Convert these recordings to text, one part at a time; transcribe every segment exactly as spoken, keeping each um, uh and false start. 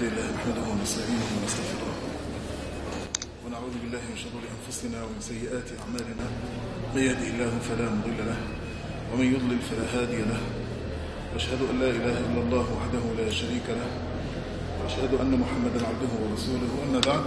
لله نحمده ونستعينه ونستغفره ونعوذ بالله من شرور أنفسنا ومن سيئات أعمالنا. من يهده الله فلا مضل له ومن يضلل فلا هادي له، وأشهد أن لا إله إلا الله وحده لا شريك له، وأشهد أن محمدا عبده ورسوله. أما بعد،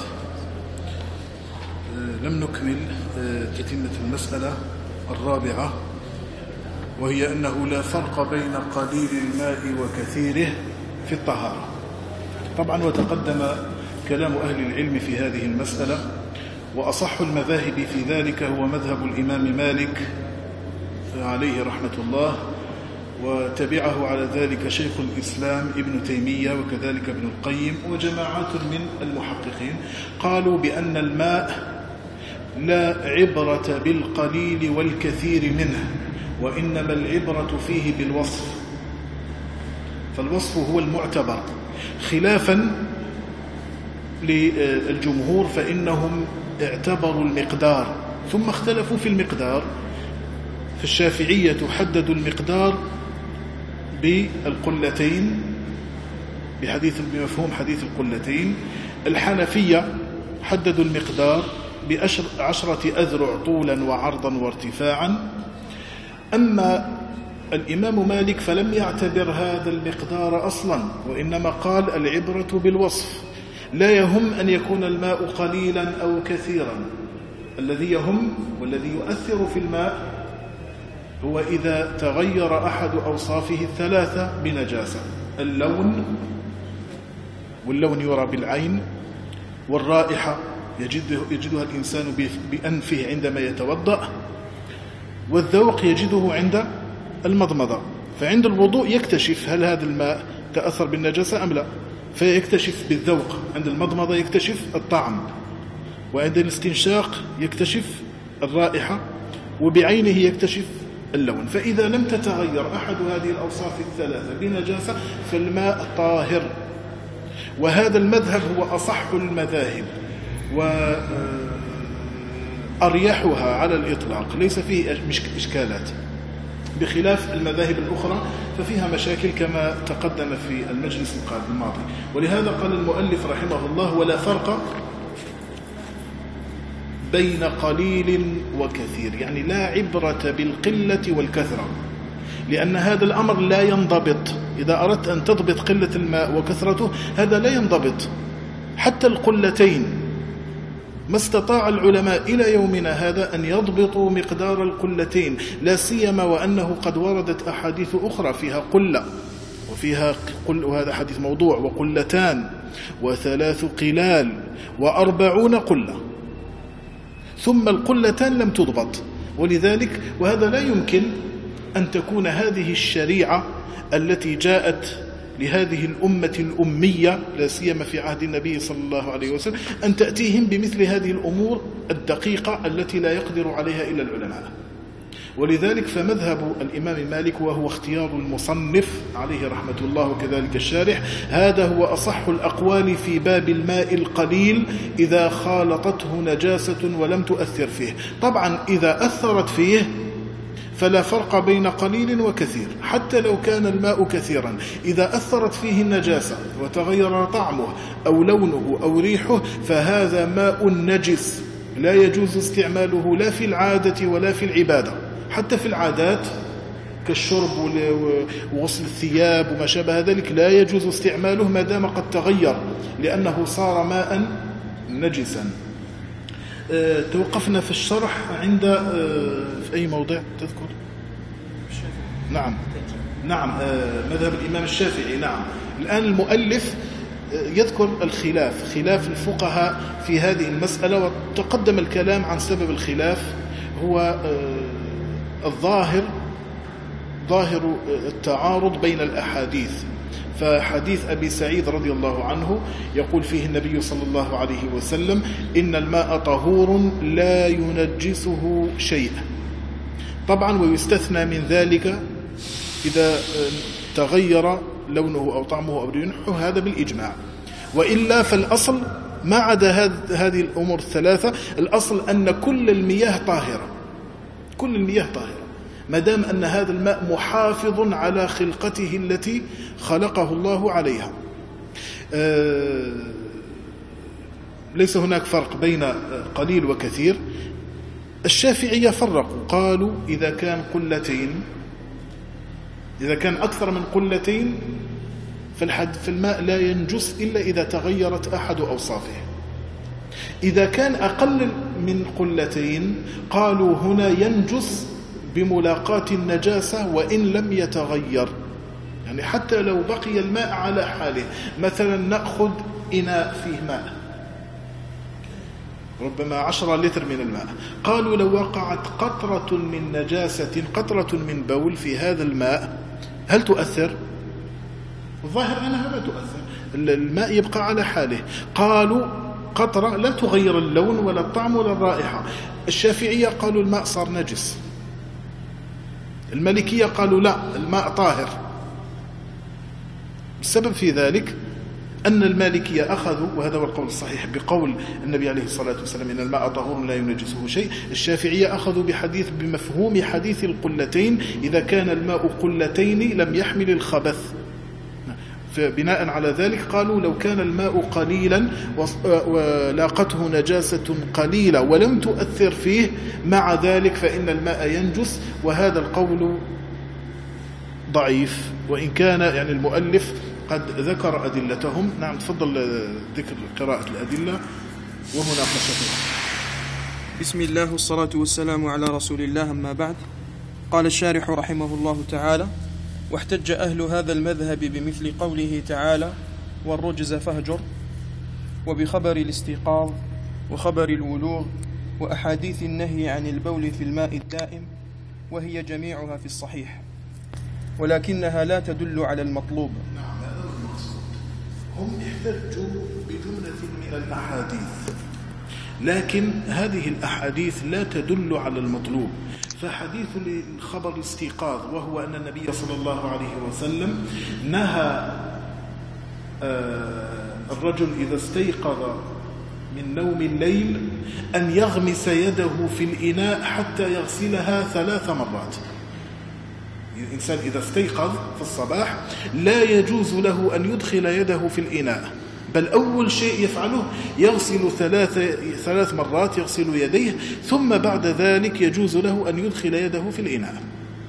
لم نكمل تتمة المسألة الرابعة، وهي أنه لا فرق بين قليل الماء وكثيره في الطهارة. طبعا وتقدم كلام أهل العلم في هذه المسألة، وأصح المذاهب في ذلك هو مذهب الإمام مالك عليه رحمة الله، وتبعه على ذلك شيخ الإسلام ابن تيمية وكذلك ابن القيم وجماعات من المحققين. قالوا بأن الماء لا عبرة بالقليل والكثير منه، وإنما العبرة فيه بالوصف، فالوصف هو المعتبر، خلافا للجمهور فإنهم اعتبروا المقدار ثم اختلفوا في المقدار. فالشافعية حددوا المقدار بالقلتين بحديث بمفهوم حديث القلتين. الحنفية حددوا المقدار بعشرة أذرع طولا وعرضا وارتفاعا. أما الإمام مالك فلم يعتبر هذا المقدار أصلا، وإنما قال العبرة بالوصف، لا يهم أن يكون الماء قليلا أو كثيرا. الذي يهم والذي يؤثر في الماء هو إذا تغير أحد أوصافه الثلاثة بنجاسة: اللون، واللون يرى بالعين، والرائحة يجده يجدها الإنسان بأنفه عندما يتوضأ، والذوق يجده عند المضمضة. فعند الوضوء يكتشف هل هذا الماء تأثر بالنجاسة أم لا، فيكتشف بالذوق. عند المضمضة يكتشف الطعم، وعند الاستنشاق يكتشف الرائحة، وبعينه يكتشف اللون. فإذا لم تتغير أحد هذه الأوصاف الثلاثة بنجاسة فالماء طاهر. وهذا المذهب هو أصح المذاهب وأريحها على الإطلاق، ليس فيه إشكالات، بخلاف المذاهب الأخرى ففيها مشاكل كما تقدم في المجلس الماضي. ولهذا قال المؤلف رحمه الله: ولا فرق بين قليل وكثير، يعني لا عبرة بالقلة والكثرة، لأن هذا الأمر لا ينضبط. إذا أردت أن تضبط قلة الماء وكثرته هذا لا ينضبط. حتى القلتين ما استطاع العلماء إلى يومنا هذا أن يضبطوا مقدار القلتين، لا سيما وأنه قد وردت أحاديث أخرى فيها قلة وفيها قل، وهذا حديث موضوع، وقلتان وثلاث قلال وأربعون قلة، ثم القلتان لم تضبط. ولذلك وهذا لا يمكن أن تكون هذه الشريعة التي جاءت لهذه الأمة الأمية، لا سيما في عهد النبي صلى الله عليه وسلم، أن تأتيهم بمثل هذه الأمور الدقيقة التي لا يقدر عليها إلا العلماء. ولذلك فمذهب الإمام مالك، وهو اختيار المصنف عليه رحمة الله وكذلك الشارح، هذا هو أصح الأقوال في باب الماء القليل إذا خالطته نجاسة ولم تؤثر فيه. طبعا إذا أثرت فيه فلا فرق بين قليل وكثير، حتى لو كان الماء كثيرا، إذا أثرت فيه النجاسة وتغير طعمه أو لونه أو ريحه فهذا ماء نجس، لا يجوز استعماله لا في العادة ولا في العبادة. حتى في العادات كالشرب وغسل الثياب وما شابه ذلك لا يجوز استعماله ما دام قد تغير، لأنه صار ماء نجسا. أه توقفنا في الشرح عند أه في أي موضع تذكر؟ نعم نعم أه مذهب الإمام الشافعي. نعم. الآن المؤلف يذكر الخلاف، خلاف الفقهاء في هذه المسألة، وتقدم الكلام عن سبب الخلاف. هو أه الظاهر ظاهر التعارض بين الأحاديث. فحديث أبي سعيد رضي الله عنه يقول فيه النبي صلى الله عليه وسلم: إن الماء طهور لا ينجسه شيء. طبعا ويستثنى من ذلك إذا تغير لونه أو طعمه أو ريحه، هذا بالإجماع. وإلا فالأصل ما عدا هذه الأمور الثلاثة، الأصل أن كل المياه طاهرة، كل المياه طاهرة، ما دام أن هذا الماء محافظ على خلقته التي خلقه الله عليها. ليس هناك فرق بين قليل وكثير. الشافعية فرقوا، قالوا إذا كان قلتين، إذا كان أكثر من قلتين فالحد في الماء لا ينجس إلا إذا تغيرت أحد أوصافه. إذا كان أقل من قلتين قالوا هنا ينجس بملاقاة النجاسة وإن لم يتغير، يعني حتى لو بقي الماء على حاله. مثلا نأخذ إناء فيه ماء ربما عشرة لتر من الماء، قالوا لو وقعت قطرة من نجاسة، قطرة من بول في هذا الماء هل تؤثر؟ الظاهر أنها لا تؤثر، الماء يبقى على حاله. قالوا قطرة لا تغير اللون ولا الطعم ولا الرائحة. الشافعية قالوا الماء صار نجس. المالكية قالوا لا، الماء طاهر. السبب في ذلك أن المالكية أخذوا، وهذا هو القول الصحيح، بقول النبي عليه الصلاة والسلام إن الماء طهور لا ينجسه شيء. الشافعية أخذوا بحديث بمفهوم حديث القلتين، إذا كان الماء قلتين لم يحمل الخبث. فبناء على ذلك قالوا لو كان الماء قليلا ولاقته نجاسة قليلة ولم تؤثر فيه مع ذلك فإن الماء ينجس. وهذا القول ضعيف، وإن كان يعني المؤلف قد ذكر أدلتهم. نعم، تفضل ذكر قراءة الأدلة ومناقشتها. بسم الله والصلاة والسلام على رسول الله، أما بعد. قال الشارح رحمه الله تعالى: واحتج أهل هذا المذهب بمثل قوله تعالى: والرجز فاهجر، وبخبر الاستيقاظ وخبر الولوغ وأحاديث النهي عن البول في الماء الدائم، وهي جميعها في الصحيح، ولكنها لا تدل على المطلوب. نعم، هذا هو المقصود. هم احتجوا بجملة من الأحاديث، لكن هذه الأحاديث لا تدل على المطلوب. فحديث الخبر الاستيقاظ، وهو أن النبي صلى الله عليه وسلم نهى الرجل إذا استيقظ من نوم الليل أن يغمس يده في الإناء حتى يغسلها ثلاث مرات. الإنسان إذا استيقظ في الصباح لا يجوز له أن يدخل يده في الإناء، بل أول شيء يفعله يغسل ثلاث ثلاث مرات، يغسل يديه، ثم بعد ذلك يجوز له أن يدخل يده في الإناء.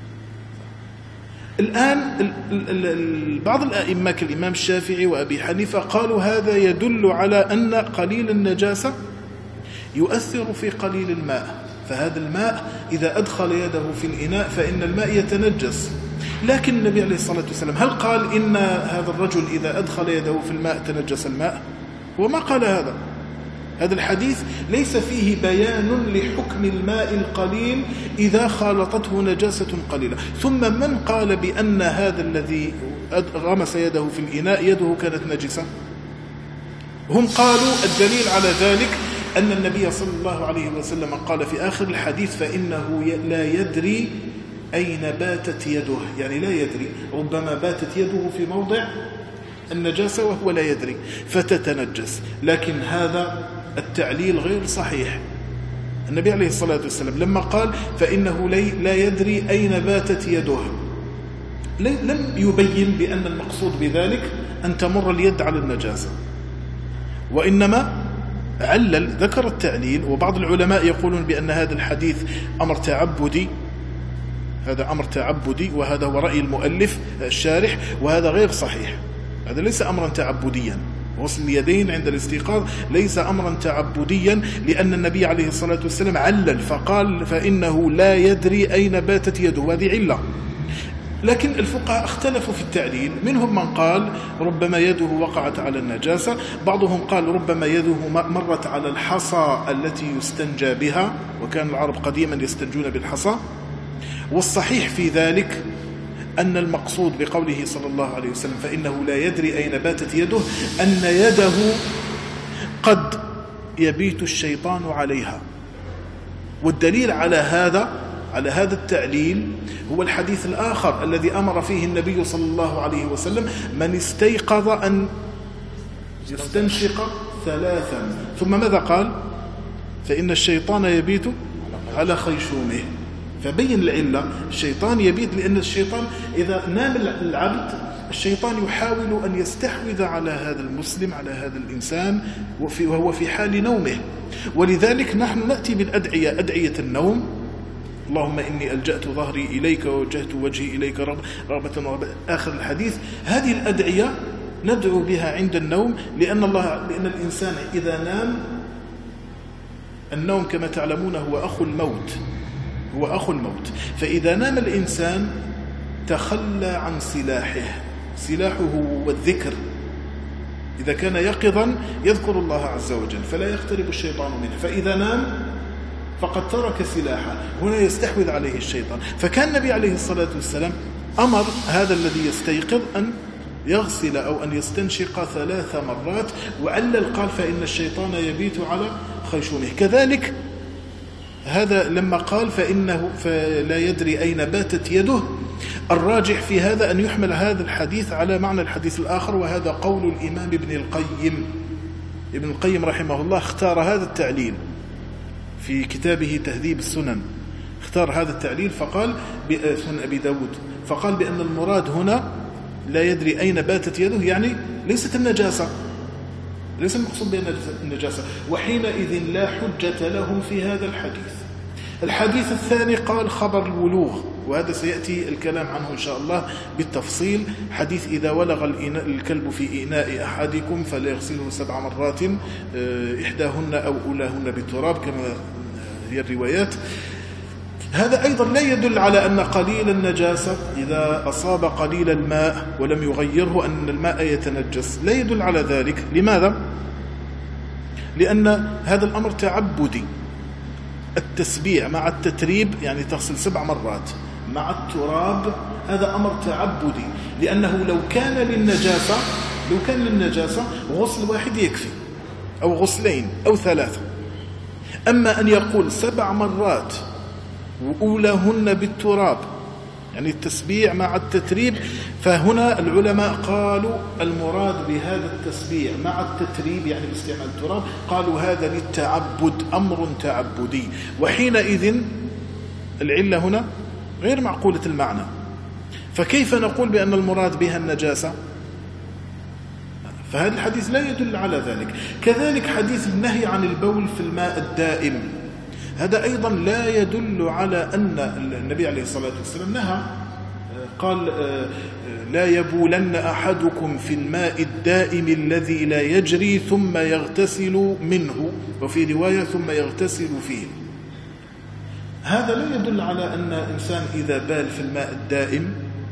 الآن بعض الأئمة كالإمام الشافعي وأبي حنيفة قالوا هذا يدل على أن قليل النجاسة يؤثر في قليل الماء، فهذا الماء إذا أدخل يده في الإناء فإن الماء يتنجس. لكن النبي عليه الصلاة والسلام هل قال إن هذا الرجل إذا أدخل يده في الماء تنجس الماء؟ وما قال هذا. هذا الحديث ليس فيه بيان لحكم الماء القليل إذا خالطته نجاسة قليلة. ثم من قال بأن هذا الذي غمس يده في الإناء يده كانت نجسة؟ هم قالوا الدليل على ذلك أن النبي صلى الله عليه وسلم قال في آخر الحديث: فإنه لا يدري أين باتت يده، يعني لا يدري، ربما باتت يده في موضع النجاسة وهو لا يدري فتتنجس. لكن هذا التعليل غير صحيح. النبي عليه الصلاة والسلام لما قال فإنه لا يدري أين باتت يده لم يبين بأن المقصود بذلك أن تمر اليد على النجاسة، وإنما علل، ذكر التعليل. وبعض العلماء يقولون بأن هذا الحديث أمر تعبدي، هذا أمر تعبدي، وهذا هو رأي المؤلف الشارح، وهذا غير صحيح. هذا ليس أمرا تعبديا، غسل اليدين عند الاستيقاظ ليس أمرا تعبديا، لأن النبي عليه الصلاة والسلام علل فقال فإنه لا يدري أين باتت يده، وهذه علة. لكن الفقهاء اختلفوا في التعليل، منهم من قال ربما يده وقعت على النجاسة، بعضهم قال ربما يده مرت على الحصى التي يستنجى بها، وكان العرب قديما يستنجون بالحصى. والصحيح في ذلك أن المقصود بقوله صلى الله عليه وسلم فإنه لا يدري أين باتت يده أن يده قد يبيت الشيطان عليها. والدليل على هذا على هذا التعليل هو الحديث الآخر الذي أمر فيه النبي صلى الله عليه وسلم: من استيقظ أن يستنشق ثلاثا، ثم ماذا قال؟ فإن الشيطان يبيت على خيشومه. فبين العلة، الشيطان يبيت لأن الشيطان إذا نام العبد الشيطان يحاول أن يستحوذ على هذا المسلم، على هذا الإنسان وهو في حال نومه. ولذلك نحن نأتي بالأدعية، أدعية النوم: اللهم إني ألجأت ظهري إليك ووجهت وجهي إليك رغبة ورهبة، آخر الحديث. هذه الأدعية ندعو بها عند النوم، لأن الله لأن الإنسان إذا نام، النوم كما تعلمون هو أخو الموت، هو أخو الموت. فإذا نام الإنسان تخلى عن سلاحه، سلاحه هو الذكر. إذا كان يقظا يذكر الله عز وجل فلا يقترب الشيطان منه، فإذا نام فقد ترك سلاحه، هنا يستحوذ عليه الشيطان. فكان النبي عليه الصلاة والسلام أمر هذا الذي يستيقظ أن يغسل أو أن يستنشق ثلاث مرات، وعلل قال: فإن الشيطان يبيت على خيشومه. كذلك هذا لما قال فإنه فلا يدري أين باتت يده، الراجح في هذا أن يحمل هذا الحديث على معنى الحديث الآخر، وهذا قول الإمام ابن القيم. ابن القيم رحمه الله اختار هذا التعليل في كتابه تهذيب السنن، اختار هذا التعليل فقال سنن أبي داود، فقال بأن المراد هنا لا يدري أين باتت يده، يعني ليست النجاسة، ليس المقصود بأن النجاسة، وحينئذ لا حجة لهم في هذا الحديث. الحديث الثاني قال خبر الولوغ، وهذا سيأتي الكلام عنه إن شاء الله بالتفصيل. حديث إذا ولغ الكلب في إناء أحدكم فليغسله سبع مرات، إحداهن أو أولاهن بالتراب كما هي الروايات. هذا أيضا لا يدل على أن قليل النجاسة إذا أصاب قليل الماء ولم يغيره أن الماء يتنجس، لا يدل على ذلك. لماذا؟ لأن هذا الأمر تعبدي. التسبيع مع التتريب يعني تغسل سبع مرات مع التراب، هذا أمر تعبدي، لأنه لو كان للنجاسة لو كان للنجاسة غسل واحد يكفي، أو غسلين أو ثلاثة. أما أن يقول سبع مرات وأولاهن بالتراب يعني التسبيع مع التتريب، فهنا العلماء قالوا المراد بهذا التسبيع مع التتريب يعني باستعمال التراب، قالوا هذا للتعبد، أمر تعبدي، وحينئذ العلة هنا غير معقولة المعنى. فكيف نقول بأن المراد بها النجاسة؟ فهذا الحديث لا يدل على ذلك. كذلك حديث النهي عن البول في الماء الدائم، هذا أيضا لا يدل على أن النبي عليه الصلاة والسلام نهى، قال لا يبولن أحدكم في الماء الدائم الذي لا يجري ثم يغتسل منه، وفي رواية ثم يغتسل فيه. هذا لا يدل على أن إنسان إذا بال في الماء الدائم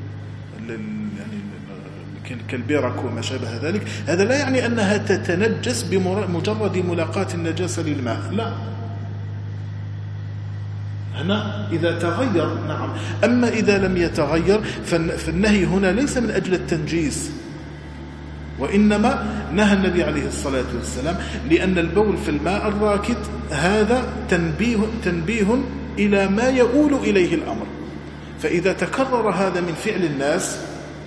يعني كالبرك وما شابه ذلك، هذا لا يعني أنها تتنجس بمجرد ملاقاة النجاسة للماء، لا، هنا إذا تغير نعم. أما إذا لم يتغير فالنهي هنا ليس من أجل التنجيس، وإنما نهى النبي عليه الصلاة والسلام لأن البول في الماء الراكد هذا تنبيه, تنبيه إلى ما يؤول إليه الأمر، فإذا تكرر هذا من فعل الناس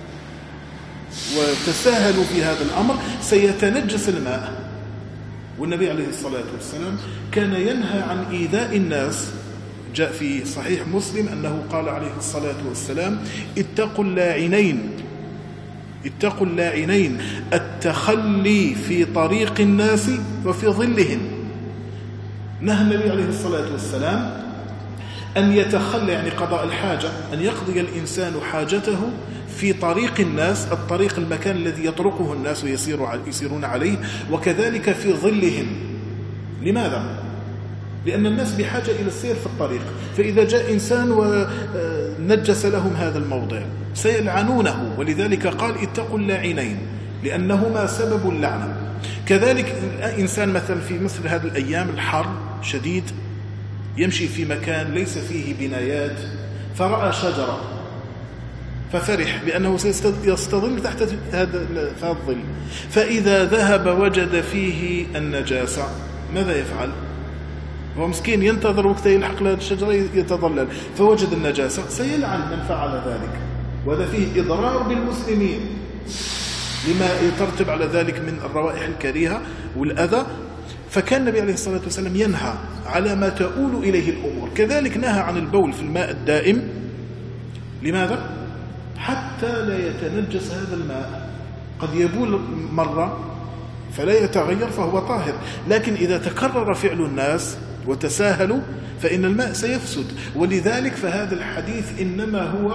وتساهلوا في هذا الأمر سيتنجس الماء. والنبي عليه الصلاة والسلام كان ينهى عن إيذاء الناس، جاء في صحيح مسلم أنه قال عليه الصلاة والسلام اتقوا اللاعنين اتقوا اللاعنين التخلي في طريق الناس وفي ظلهم. نهى النبي عليه الصلاة والسلام أن يتخلى يعني قضاء الحاجة، أن يقضي الإنسان حاجته في طريق الناس، الطريق المكان الذي يطرقه الناس ويسيرون عليه، وكذلك في ظلهم. لماذا؟ لأن الناس بحاجة إلى السير في الطريق، فإذا جاء إنسان ونجس لهم هذا الموضع سيلعنونه، ولذلك قال اتقوا اللاعنين لأنهما سبب اللعنة. كذلك إنسان مثلا في مثل هذه الأيام الحر شديد يمشي في مكان ليس فيه بنايات فرأى شجرة ففرح بأنه سيستظل تحت هذا الظل، فإذا ذهب وجد فيه النجاسة ماذا يفعل؟ هو مسكين ينتظر وقت يلحق لهذه الشجرة يتظلل، فوجد النجاسة سيلعن من فعل ذلك، وهذا فيه إضرار بالمسلمين لما يترتب على ذلك من الروائح الكريهة والأذى. فكان النبي عليه الصلاة والسلام ينهى على ما تؤول إليه الأمور. كذلك نهى عن البول في الماء الدائم. لماذا؟ حتى لا يتنجس هذا الماء. قد يبول مرة فلا يتغير فهو طاهر، لكن إذا تكرر فعل الناس وتساهلوا فإن الماء سيفسد. ولذلك فهذا الحديث إنما هو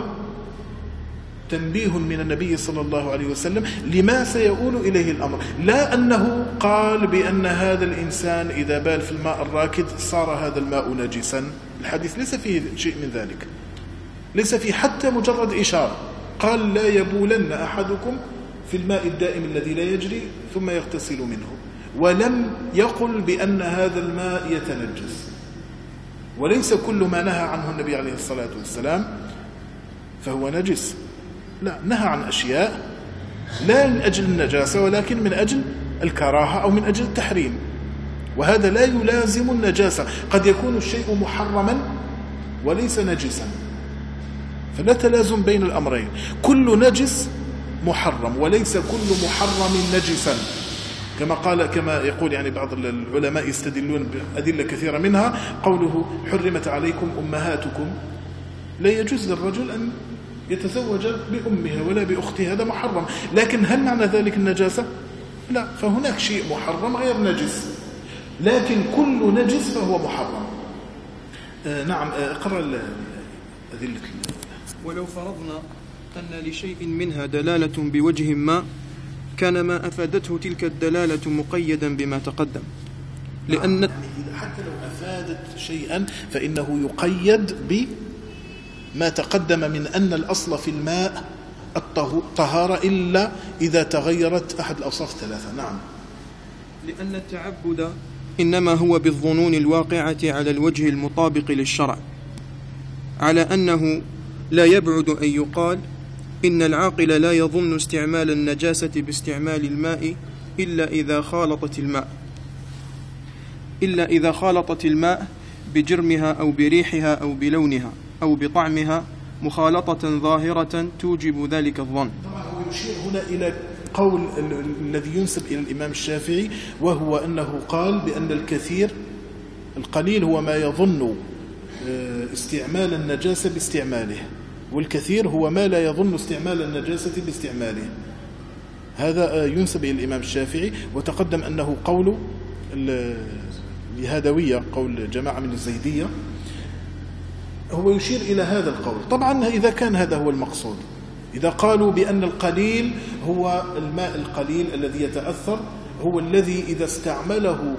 تنبيه من النبي صلى الله عليه وسلم لما سيؤول إليه الأمر، لا أنه قال بأن هذا الإنسان إذا بال في الماء الراكد صار هذا الماء نجسا. الحديث ليس فيه شيء من ذلك، ليس فيه حتى مجرد إشارة. قال لا يبولن أحدكم في الماء الدائم الذي لا يجري ثم يغتسل منه، ولم يقل بأن هذا الماء يتنجس. وليس كل ما نهى عنه النبي عليه الصلاة والسلام فهو نجس، لا، نهى عن أشياء لا من أجل النجاسة ولكن من أجل الكراهة أو من أجل التحريم، وهذا لا يلازم النجاسة. قد يكون الشيء محرما وليس نجسا، فلا تلازم بين الأمرين. كل نجس محرم وليس كل محرم نجسا، كما قال كما يقول يعني بعض العلماء يستدلون بأدلة كثيرة، منها قوله حرمت عليكم أمهاتكم. لا يجوز للرجل أن يتزوج بأمها ولا بأختها، هذا محرم، لكن هل معنى ذلك النجاسة؟ لا، فهناك شيء محرم غير نجس، لكن كل نجس فهو محرم. آه نعم. آه اقرأ أدلة. ولو فرضنا أن لشيء منها دلالة بوجه ما كان ما أفادته تلك الدلالة مقيدا بما تقدم، لأن يعني حتى لو أفادت شيئا فإنه يقيد بما تقدم من أن الأصل في الماء الطهارة إلا إذا تغيرت أحد الأوصاف الثلاثة. نعم. لأن التعبد إنما هو بالظنون الواقعة على الوجه المطابق للشرع، على أنه لا يبعد أن يقال إن العاقل لا يظن استعمال النجاسة باستعمال الماء إلا إذا خالطت الماء إلا إذا خالطت الماء بجرمها أو بريحها أو بلونها أو بطعمها مخالطة ظاهرة توجب ذلك الظن. طبعا هو يشير هنا إلى قول الذي ينسب إلى الإمام الشافعي، وهو أنه قال بأن الكثير القليل هو ما يظن استعمال النجاسة باستعماله، والكثير هو ما لا يظن استعمال النجاسة باستعماله. هذا ينسب إلى الإمام الشافعي، وتقدم أنه قول الهادوية، قول جماعة من الزيدية، هو يشير إلى هذا القول. طبعا إذا كان هذا هو المقصود، إذا قالوا بأن القليل هو الماء القليل الذي يتأثر، هو الذي إذا استعمله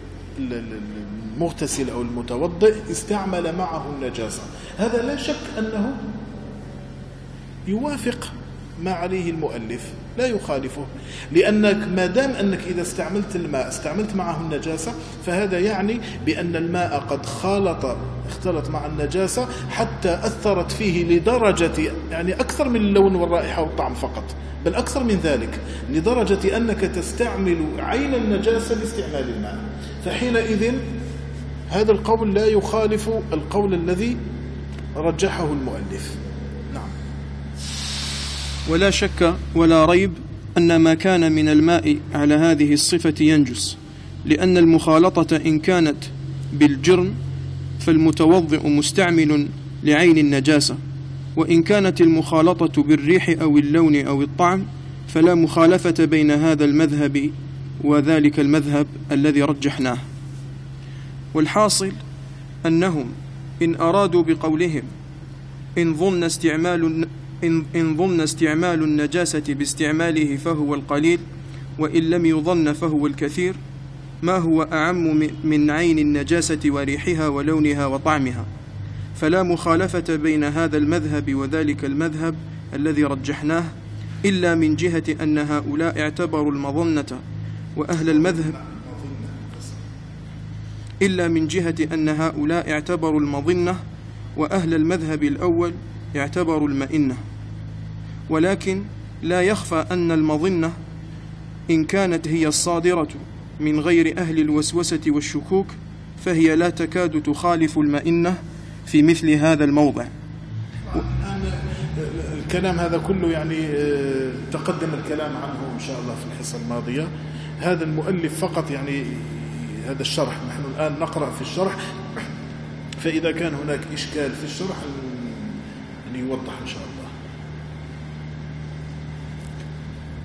المغتسل أو المتوضئ استعمل معه النجاسة، هذا لا شك أنه يوافق ما عليه المؤلف، لا يخالفه، لأنك ما دام أنك إذا استعملت الماء استعملت معه النجاسة، فهذا يعني بأن الماء قد خالط اختلط مع النجاسة حتى أثرت فيه لدرجة يعني أكثر من اللون والرائحة والطعم فقط، بل أكثر من ذلك، لدرجة أنك تستعمل عين النجاسة باستعمال الماء. فحينئذ هذا القول لا يخالف القول الذي رجحه المؤلف. نعم. ولا شك ولا ريب أن ما كان من الماء على هذه الصفة ينجس، لأن المخالطة إن كانت بالجرم فالمتوضئ مستعمل لعين النجاسة، وإن كانت المخالطة بالريح أو اللون أو الطعم فلا مخالفة بين هذا المذهب وذلك المذهب الذي رجحناه. والحاصل أنهم إن أرادوا بقولهم إن ظن استعمال إن, إن ظن استعمال النجاسة باستعماله فهو القليل، وإن لم يظن فهو الكثير، ما هو أعم من عين النجاسة وريحها ولونها وطعمها، فلا مخالفة بين هذا المذهب وذلك المذهب الذي رجحناه إلا من جهة أن هؤلاء اعتبروا المظنة وأهل المذهب إلا من جهة أن هؤلاء اعتبروا المظنة وأهل المذهب الأول اعتبروا المئنة. ولكن لا يخفى أن المظنة إن كانت هي الصادرة من غير أهل الوسوسة والشكوك فهي لا تكاد تخالف المئنة في مثل هذا الموضع. الكلام هذا كله يعني تقدم الكلام عنه إن شاء الله في الحصة الماضية. هذا المؤلف فقط يعني هذا الشرح، نحن الآن نقرأ في الشرح، فإذا كان هناك إشكال في الشرح يوضح إن شاء الله.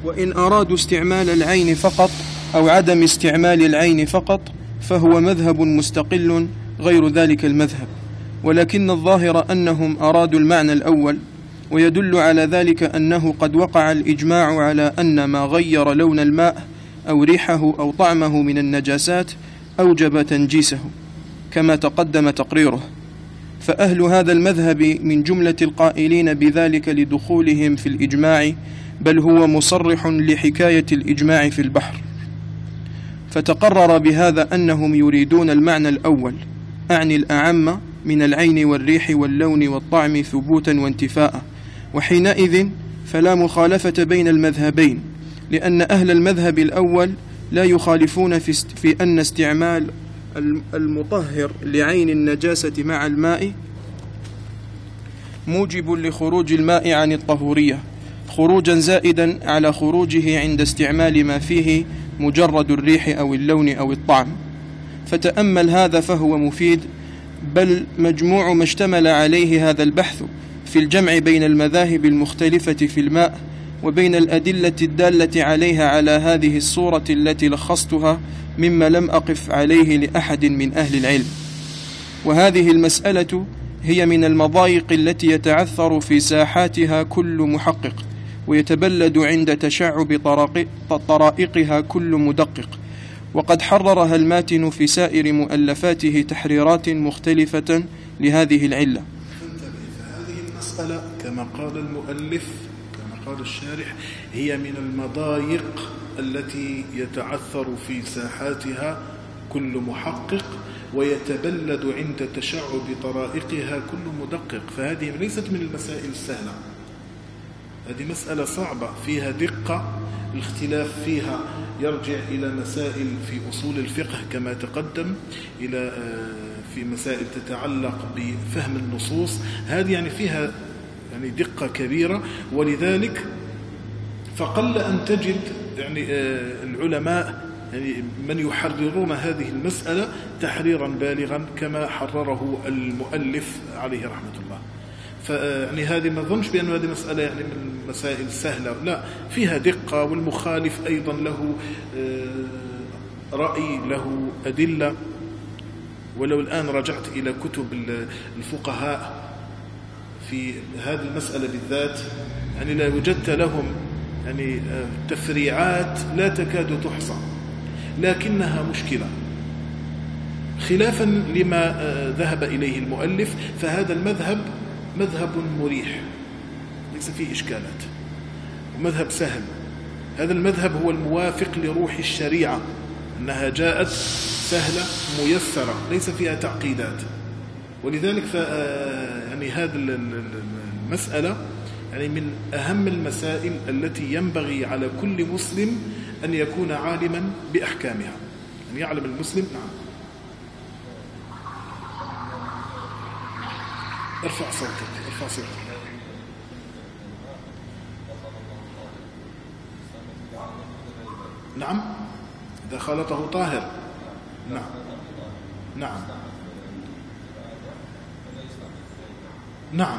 وإن أرادوا استعمال العين فقط أو عدم استعمال العين فقط فهو مذهب مستقل غير ذلك المذهب، ولكن الظاهر أنهم أرادوا المعنى الأول، ويدل على ذلك أنه قد وقع الإجماع على أن ما غير لون الماء أو ريحه أو طعمه من النجاسات أوجب تنجيسه كما تقدم تقريره، فأهل هذا المذهب من جملة القائلين بذلك لدخولهم في الإجماع، بل هو مصرح لحكاية الإجماع في البحر. فتقرر بهذا أنهم يريدون المعنى الأول، أعني الأعم من العين والريح واللون والطعم ثبوتا وانتفاء، وحينئذ فلا مخالفة بين المذهبين، لأن أهل المذهب الأول لا يخالفون في, است... في أن استعمال المطهر لعين النجاسة مع الماء موجب لخروج الماء عن الطهورية خروجا زائدا على خروجه عند استعمال ما فيه مجرد الريح أو اللون أو الطعم. فتأمل هذا فهو مفيد، بل مجموع ما اشتمل عليه هذا البحث في الجمع بين المذاهب المختلفة في الماء وبين الأدلة الدالة عليها على هذه الصورة التي لخصتها مما لم أقف عليه لأحد من أهل العلم. وهذه المسألة هي من المضايق التي يتعثر في ساحاتها كل محقق، ويتبلد عند تشعب طرائقها كل مدقق، وقد حررها الماتن في سائر مؤلفاته تحريرات مختلفة لهذه العلة. هذه المسألة كما قال المؤلف كما قال الشارح هي من المضايق التي يتعثر في ساحاتها كل محقق، ويتبلد عند تشعب طرائقها كل مدقق، فهذه ليست من المسائل السهلة، هذه مسألة صعبة فيها دقة، الاختلاف فيها يرجع إلى مسائل في أصول الفقه كما تقدم، إلى في مسائل تتعلق بفهم النصوص، هذه يعني فيها يعني دقة كبيرة، ولذلك فقل أن تجد يعني العلماء يعني من يحررون هذه المسألة تحريرا بالغا كما حرره المؤلف عليه رحمة الله. فيعني هذه ما ظنش بأن هذه مسألة يعني من المسائل السهلة، لا، فيها دقة، والمخالف أيضا له رأي، له أدلة. ولو الآن رجعت إلى كتب الفقهاء في هذه المسألة بالذات يعني لا وجدت لهم يعني تفريعات لا تكاد تحصى، لكنها مشكلة خلافا لما ذهب إليه المؤلف. فهذا المذهب مذهب مريح ليس فيه إشكالات، ومذهب سهل. هذا المذهب هو الموافق لروح الشريعة، أنها جاءت سهلة ميسرة ليس فيها تعقيدات. ولذلك ف يعني هذه المسألة يعني من أهم المسائل التي ينبغي على كل مسلم أن يكون عالما بأحكامها، أن يعلم المسلم. نعم، ارفع صوتك ارفع صوتك. نعم، إذا خلطه طاهر. نعم نعم نعم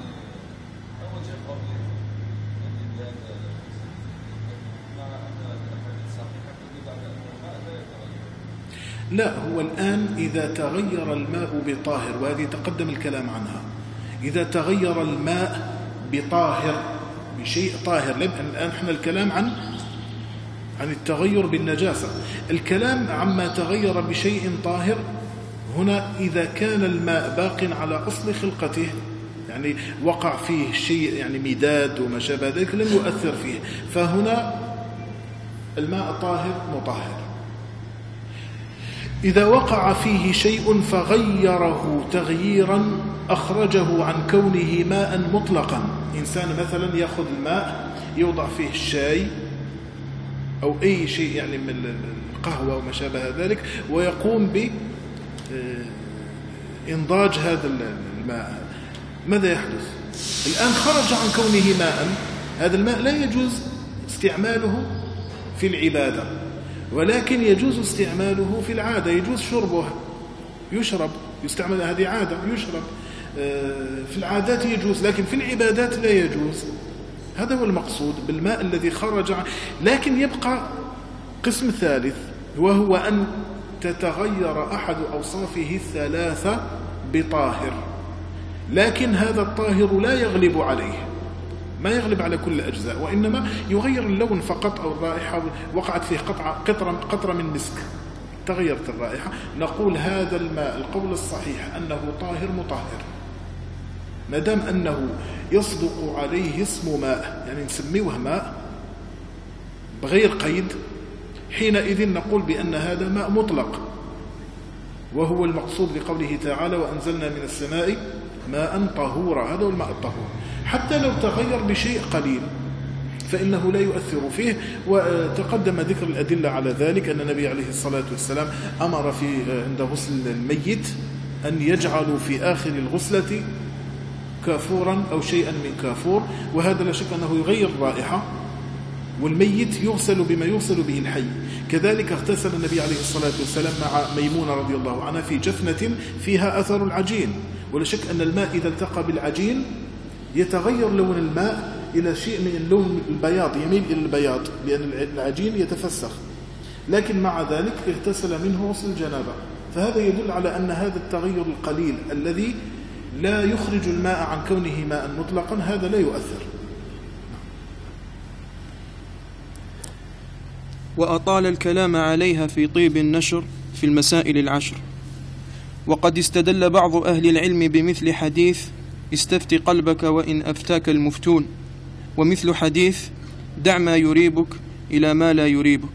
لا، هو الآن إذا تغير الماء بطاهر، وهذه تقدم الكلام عنها، إذا تغير الماء بطاهر بشيء طاهر، الآن احنا الكلام عن عن التغير بالنجاسة، الكلام عما تغير بشيء طاهر هنا إذا كان الماء باق على أصل خلقته، يعني وقع فيه شيء يعني مداد وما شابه ذلك لم يؤثر فيه، فهنا الماء طاهر مطهر. إذا وقع فيه شيء فغيره تغييرا أخرجه عن كونه ماء مطلقا، إنسان مثلا يأخذ الماء يوضع فيه الشاي أو أي شيء يعني من القهوة وما شابه ذلك، ويقوم بإنضاج هذا الماء، ماذا يحدث؟ الآن خرج عن كونه ماء، هذا الماء لا يجوز استعماله في العبادة، ولكن يجوز استعماله في العادة، يجوز شربه، يشرب، يستعمل، هذه عادة، يشرب في العادات يجوز، لكن في العبادات لا يجوز. هذا هو المقصود بالماء الذي خرج. لكن يبقى قسم ثالث، وهو أن تتغير أحد أوصافه الثلاثة بطاهر، لكن هذا الطاهر لا يغلب عليه، ما يغلب على كل الأجزاء، وإنما يغير اللون فقط أو الرائحة، وقعت فيه قطعة قطرة, قطرة من مسك تغيرت الرائحة، نقول هذا الماء القول الصحيح أنه طاهر مطهر، ما دام أنه يصدق عليه اسم ماء، يعني نسميه ماء بغير قيد، حينئذ نقول بأن هذا ماء مطلق، وهو المقصود بقوله تعالى وأنزلنا من السماء ماء طهورا، هذا هو الماء الطهور. حتى لو تغير بشيء قليل فإنه لا يؤثر فيه. وتقدم ذكر الأدلة على ذلك، أن النبي عليه الصلاة والسلام أمر في عند غسل الميت أن يجعلوا في آخر الغسلة كافورا أو شيئا من كافور، وهذا لا شك أنه يغير الرائحة، والميت يغسل بما يغسل به الحي. كذلك اغتسل النبي عليه الصلاة والسلام مع ميمونة رضي الله عنها في جفنة فيها أثر العجين، ولا شك أن الماء إذا التقى بالعجين يتغير لون الماء إلى شيء من اللون البياض، يميل إلى البياض لأن العجين يتفسخ، لكن مع ذلك اغتسل منه غسل الجنابة. فهذا يدل على أن هذا التغير القليل الذي لا يخرج الماء عن كونه ماء مطلقا هذا لا يؤثر. وأطال الكلام عليها في طيب النشر في المسائل العشر. وقد استدل بعض أهل العلم بمثل حديث استفت قلبك وإن أفتاك المفتون، ومثل حديث دع ما يريبك إلى ما لا يريبك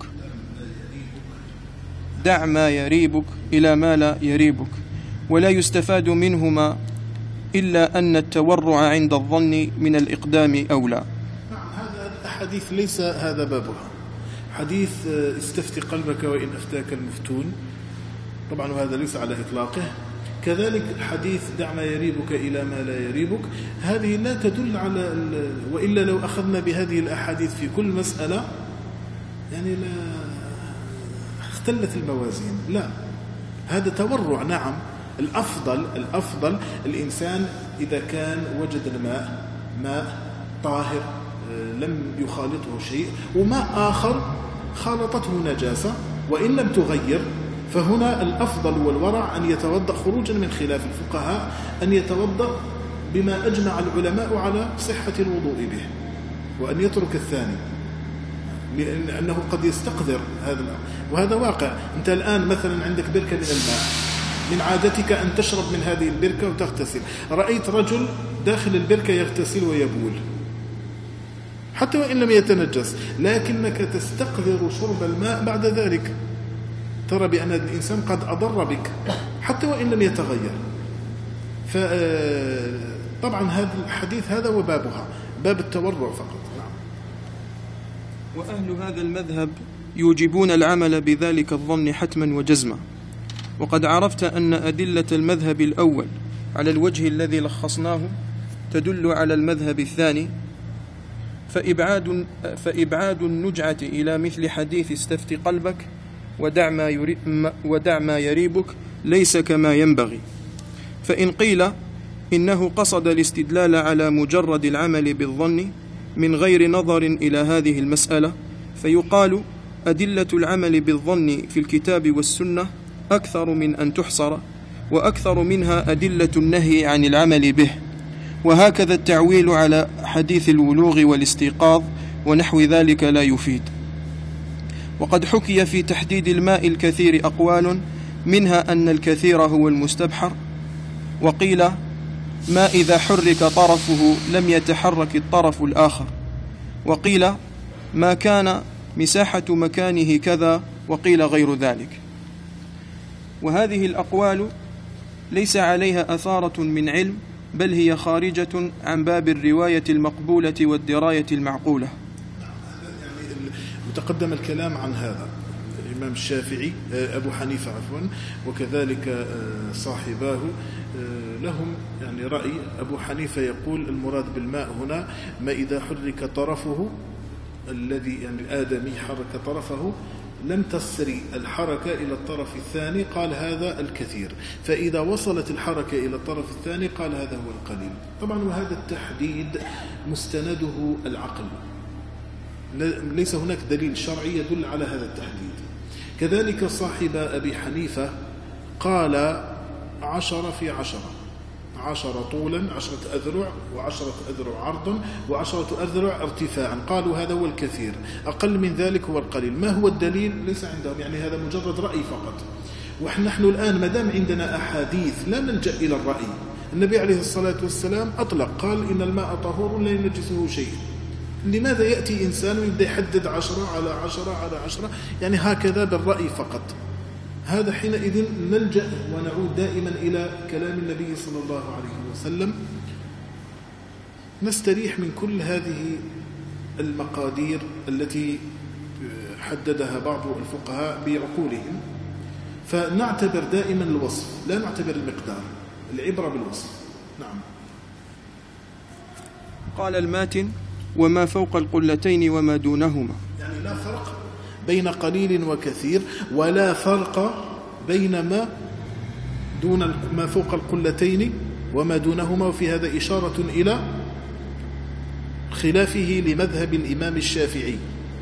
دع ما يريبك إلى ما لا يريبك، ولا يستفاد منهما إلا أن التورع عند الظن من الإقدام أولى. هذا الحديث ليس هذا بابها. حديث استفت قلبك وإن أفتاك المفتون طبعا وهذا ليس على إطلاقه. كذلك حديث دع ما يريبك إلى ما لا يريبك، هذه لا تدل على، وإلا لو أخذنا بهذه الأحاديث في كل مسألة يعني لا اختلت الموازين. لا، هذا تورع. نعم، الأفضل الأفضل الإنسان إذا كان وجد الماء ماء طاهر لم يخالطه شيء، وماء آخر خالطته نجاسة وإن لم تغير، فهنا الأفضل والورع أن يتوضأ خروجا من خلاف الفقهاء، أن يتوضأ بما أجمع العلماء على صحة الوضوء به، وأن يترك الثاني، لأنه قد يستقذر هذا الأمر. وهذا واقع. أنت الآن مثلا عندك بركة من الماء، من عادتك أن تشرب من هذه البركة وتغتسل، رأيت رجل داخل البركة يغتسل ويبول حتى وإن لم يتنجس، لكنك تستقذر شرب الماء بعد ذلك، ترى بأن الإنسان قد أضر بك حتى وإن لم يتغير. فطبعا هذا الحديث هذا وبابها باب التورع فقط. وأهل هذا المذهب يوجبون العمل بذلك الظن حتما وجزما. وقد عرفت أن أدلة المذهب الأول على الوجه الذي لخصناه تدل على المذهب الثاني، فإبعاد, فإبعاد النجعة إلى مثل حديث استفت قلبك ودع ما, يري ودع ما يريبك ليس كما ينبغي. فإن قيل إنه قصد الاستدلال على مجرد العمل بالظن من غير نظر إلى هذه المسألة، فيقال أدلة العمل بالظن في الكتاب والسنة أكثر من أن تحصر، وأكثر منها أدلة النهي عن العمل به. وهكذا التعويل على حديث الولوغ والاستيقاظ ونحو ذلك لا يفيد. وقد حكي في تحديد الماء الكثير أقوال، منها أن الكثير هو المستبحر، وقيل ما إذا حرك طرفه لم يتحرك الطرف الآخر، وقيل ما كان مساحة مكانه كذا، وقيل غير ذلك. وهذه الأقوال ليس عليها أثارة من علم، بل هي خارجة عن باب الرواية المقبولة والدراية المعقولة. وتقدم الكلام عن هذا الإمام الشافعي أبو حنيفة عفوا وكذلك صاحباه لهم يعني رأي. أبو حنيفة يقول المراد بالماء هنا ما إذا حرك طرفه، الذي يعني الآدمي حرك طرفه لم تسري الحركة إلى الطرف الثاني قال هذا الكثير، فإذا وصلت الحركة إلى الطرف الثاني قال هذا هو القليل. طبعا وهذا التحديد مستنده العقل، ليس هناك دليل شرعي يدل على هذا التحديد. كذلك صاحب أبي حنيفة قال عشرة في عشرة، عشرة طولا، عشرة أذرع، وعشرة أذرع عرضا، وعشرة أذرع ارتفاعا، قالوا هذا هو الكثير، أقل من ذلك هو القليل. ما هو الدليل؟ ليس عندهم، يعني هذا مجرد رأي فقط. ونحن الآن مدام عندنا أحاديث لا نلجأ إلى الرأي. النبي عليه الصلاة والسلام أطلق، قال إن الماء طهور لا ينجسه شيء. لماذا يأتي إنسان ويبدأ يحدد عشرة على عشرة على عشرة، يعني هكذا بالرأي فقط؟ هذا حينئذ نلجأ ونعود دائما إلى كلام النبي صلى الله عليه وسلم، نستريح من كل هذه المقادير التي حددها بعض الفقهاء بعقولهم، فنعتبر دائما الوصف لا نعتبر المقدار، العبرة بالوصف. نعم. قال الماتن: وما فوق القلتين وما دونهما، يعني لا فرق بين قليل وكثير، ولا فرق بين ما دون ما فوق القلتين وما دونهما. وفي هذا إشارة إلى خلافه لمذهب الإمام الشافعي.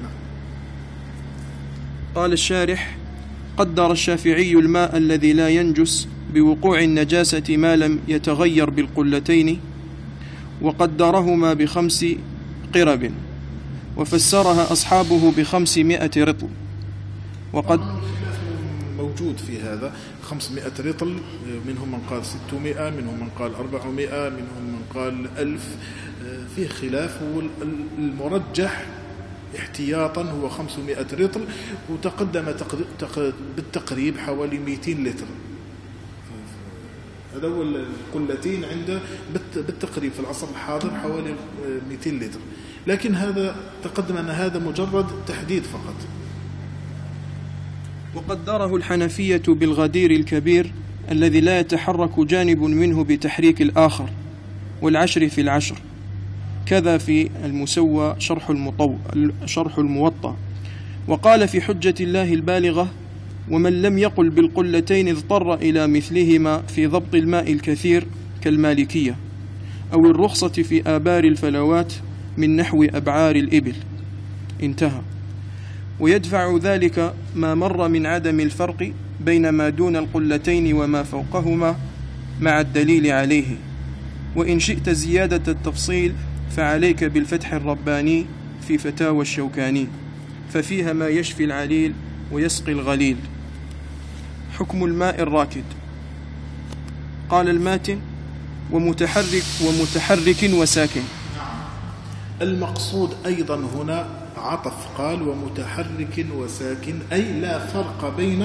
قال الشارح: قدر الشافعي الماء الذي لا ينجس بوقوع النجاسة ما لم يتغير بالقلتين، وقدرهما بخمس قرب، وفسرها أصحابه بخمسمائة رطل. وقد موجود في هذا خمسمائة رطل، منهم من قال ستمائة، منهم من قال أربعمائة، منهم من قال ألف، فيه خلاف. المرجح احتياطا هو خمسمائة رطل، وتقدم بالتقريب حوالي مئتين لتر. هذا هو القلتين عند بالتقريب في العصر الحاضر حوالي مئتين لتر، لكن هذا تقدم أن هذا مجرد تحديد فقط. وقدره الحنفية بالغدير الكبير الذي لا يتحرك جانب منه بتحريك الآخر، والعشر في العشر. كذا في المسوى شرح المطو شرح الموطأ. وقال في حجة الله البالغة: ومن لم يقل بالقلتين اضطر إلى مثلهما في ضبط الماء الكثير كالمالكية، أو الرخصة في آبار الفلوات من نحو أبعار الإبل. انتهى. ويدفع ذلك ما مر من عدم الفرق بين ما دون القلتين وما فوقهما مع الدليل عليه. وإن شئت زيادة التفصيل فعليك بالفتح الرباني في فتاوى الشوكاني، ففيها ما يشفي العليل ويسقي الغليل. حكم الماء الراكد. قال الماتن: ومتحرك ومتحرك وساكن. المقصود أيضا هنا عطف، قال ومتحرك وساكن، أي لا فرق بين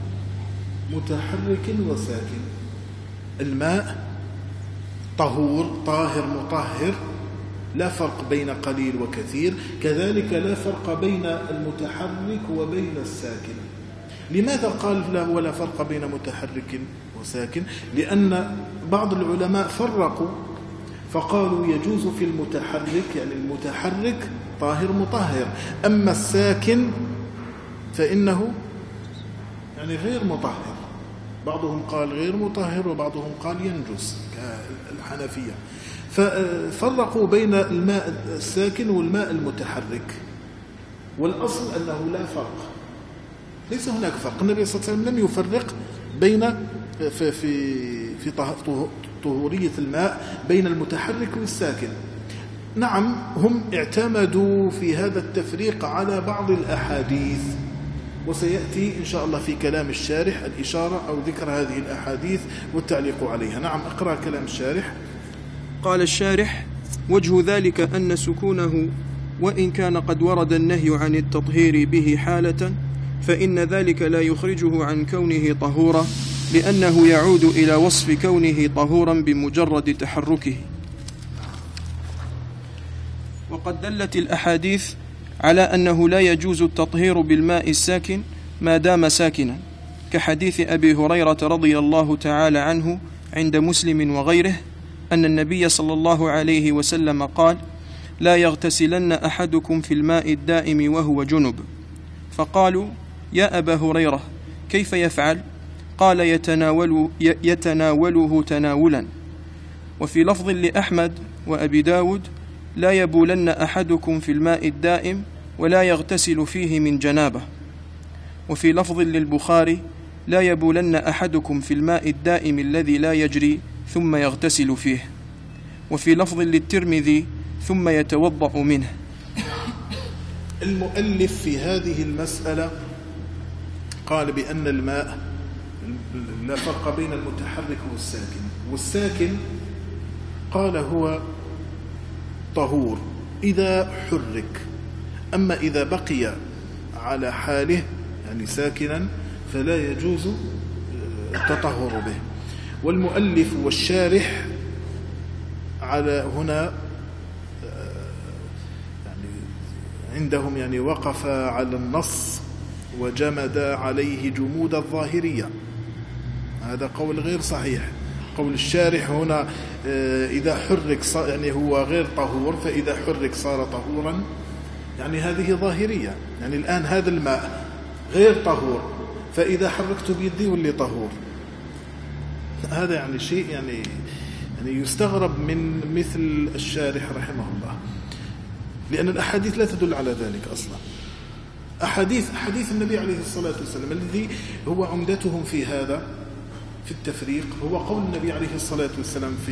متحرك وساكن. الماء طهور طاهر مطهر، لا فرق بين قليل وكثير، كذلك لا فرق بين المتحرك وبين الساكن. لماذا قال لا ولا فرق بين متحرك وساكن؟ لأن بعض العلماء فرقوا فقالوا يجوز في المتحرك، يعني المتحرك طاهر مطهر، أما الساكن فإنه يعني غير مطهر. بعضهم قال غير مطهر وبعضهم قال ينجس كالحنفية، ففرقوا بين الماء الساكن والماء المتحرك، والأصل أنه لا فرق، ليس هناك فرق. النبي صلى الله عليه وسلم لم يفرق بين في في في طهورية الماء بين المتحرك والساكن. نعم، هم اعتمدوا في هذا التفريق على بعض الأحاديث، وسيأتي إن شاء الله في كلام الشارح الإشارة أو ذكر هذه الأحاديث والتعليق عليها. نعم، أقرأ كلام الشارح. قال الشارح: وجه ذلك أن سكونه وإن كان قد ورد النهي عن التطهير به حالة، فإن ذلك لا يخرجه عن كونه طهورا، لأنه يعود إلى وصف كونه طهورا بمجرد تحركه. وقد دلت الأحاديث على أنه لا يجوز التطهير بالماء الساكن ما دام ساكنا، كحديث أبي هريرة رضي الله تعالى عنه عند مسلم وغيره أن النبي صلى الله عليه وسلم قال: لا يغتسلن أحدكم في الماء الدائم وهو جنب. فقالوا: يا أبا هريرة كيف يفعل؟ قال يتناول يتناوله تناولا. وفي لفظ لأحمد وأبي داود لا يبولن أحدكم في الماء الدائم ولا يغتسل فيه من جنابه. وفي لفظ للبخاري لا يبولن أحدكم في الماء الدائم الذي لا يجري ثم يغتسل فيه. وفي لفظ للترمذي ثم يتوضأ منه. المؤلف في هذه المسألة قال بأن الماء لا فرق بين المتحرك والساكن، والساكن قال هو طهور إذا حرك، أما إذا بقي على حاله يعني ساكنا فلا يجوز التطهر به. والمؤلف والشارح على هنا يعني عندهم يعني وقف على النص وجمد عليه جمود الظاهرية، هذا قول غير صحيح. قول الشارح هنا إذا حرك يعني هو غير طهور، فإذا حرك صار طهورا، يعني هذه ظاهرية. يعني الآن هذا الماء غير طهور، فإذا حركت بيدي واللي طهور، هذا يعني شيء يعني يعني يستغرب من مثل الشارح رحمه الله، لأن الأحاديث لا تدل على ذلك أصلا. أحاديث أحاديث النبي عليه الصلاة والسلام الذي هو عمدتهم في هذا في التفريق هو قول النبي عليه الصلاة والسلام في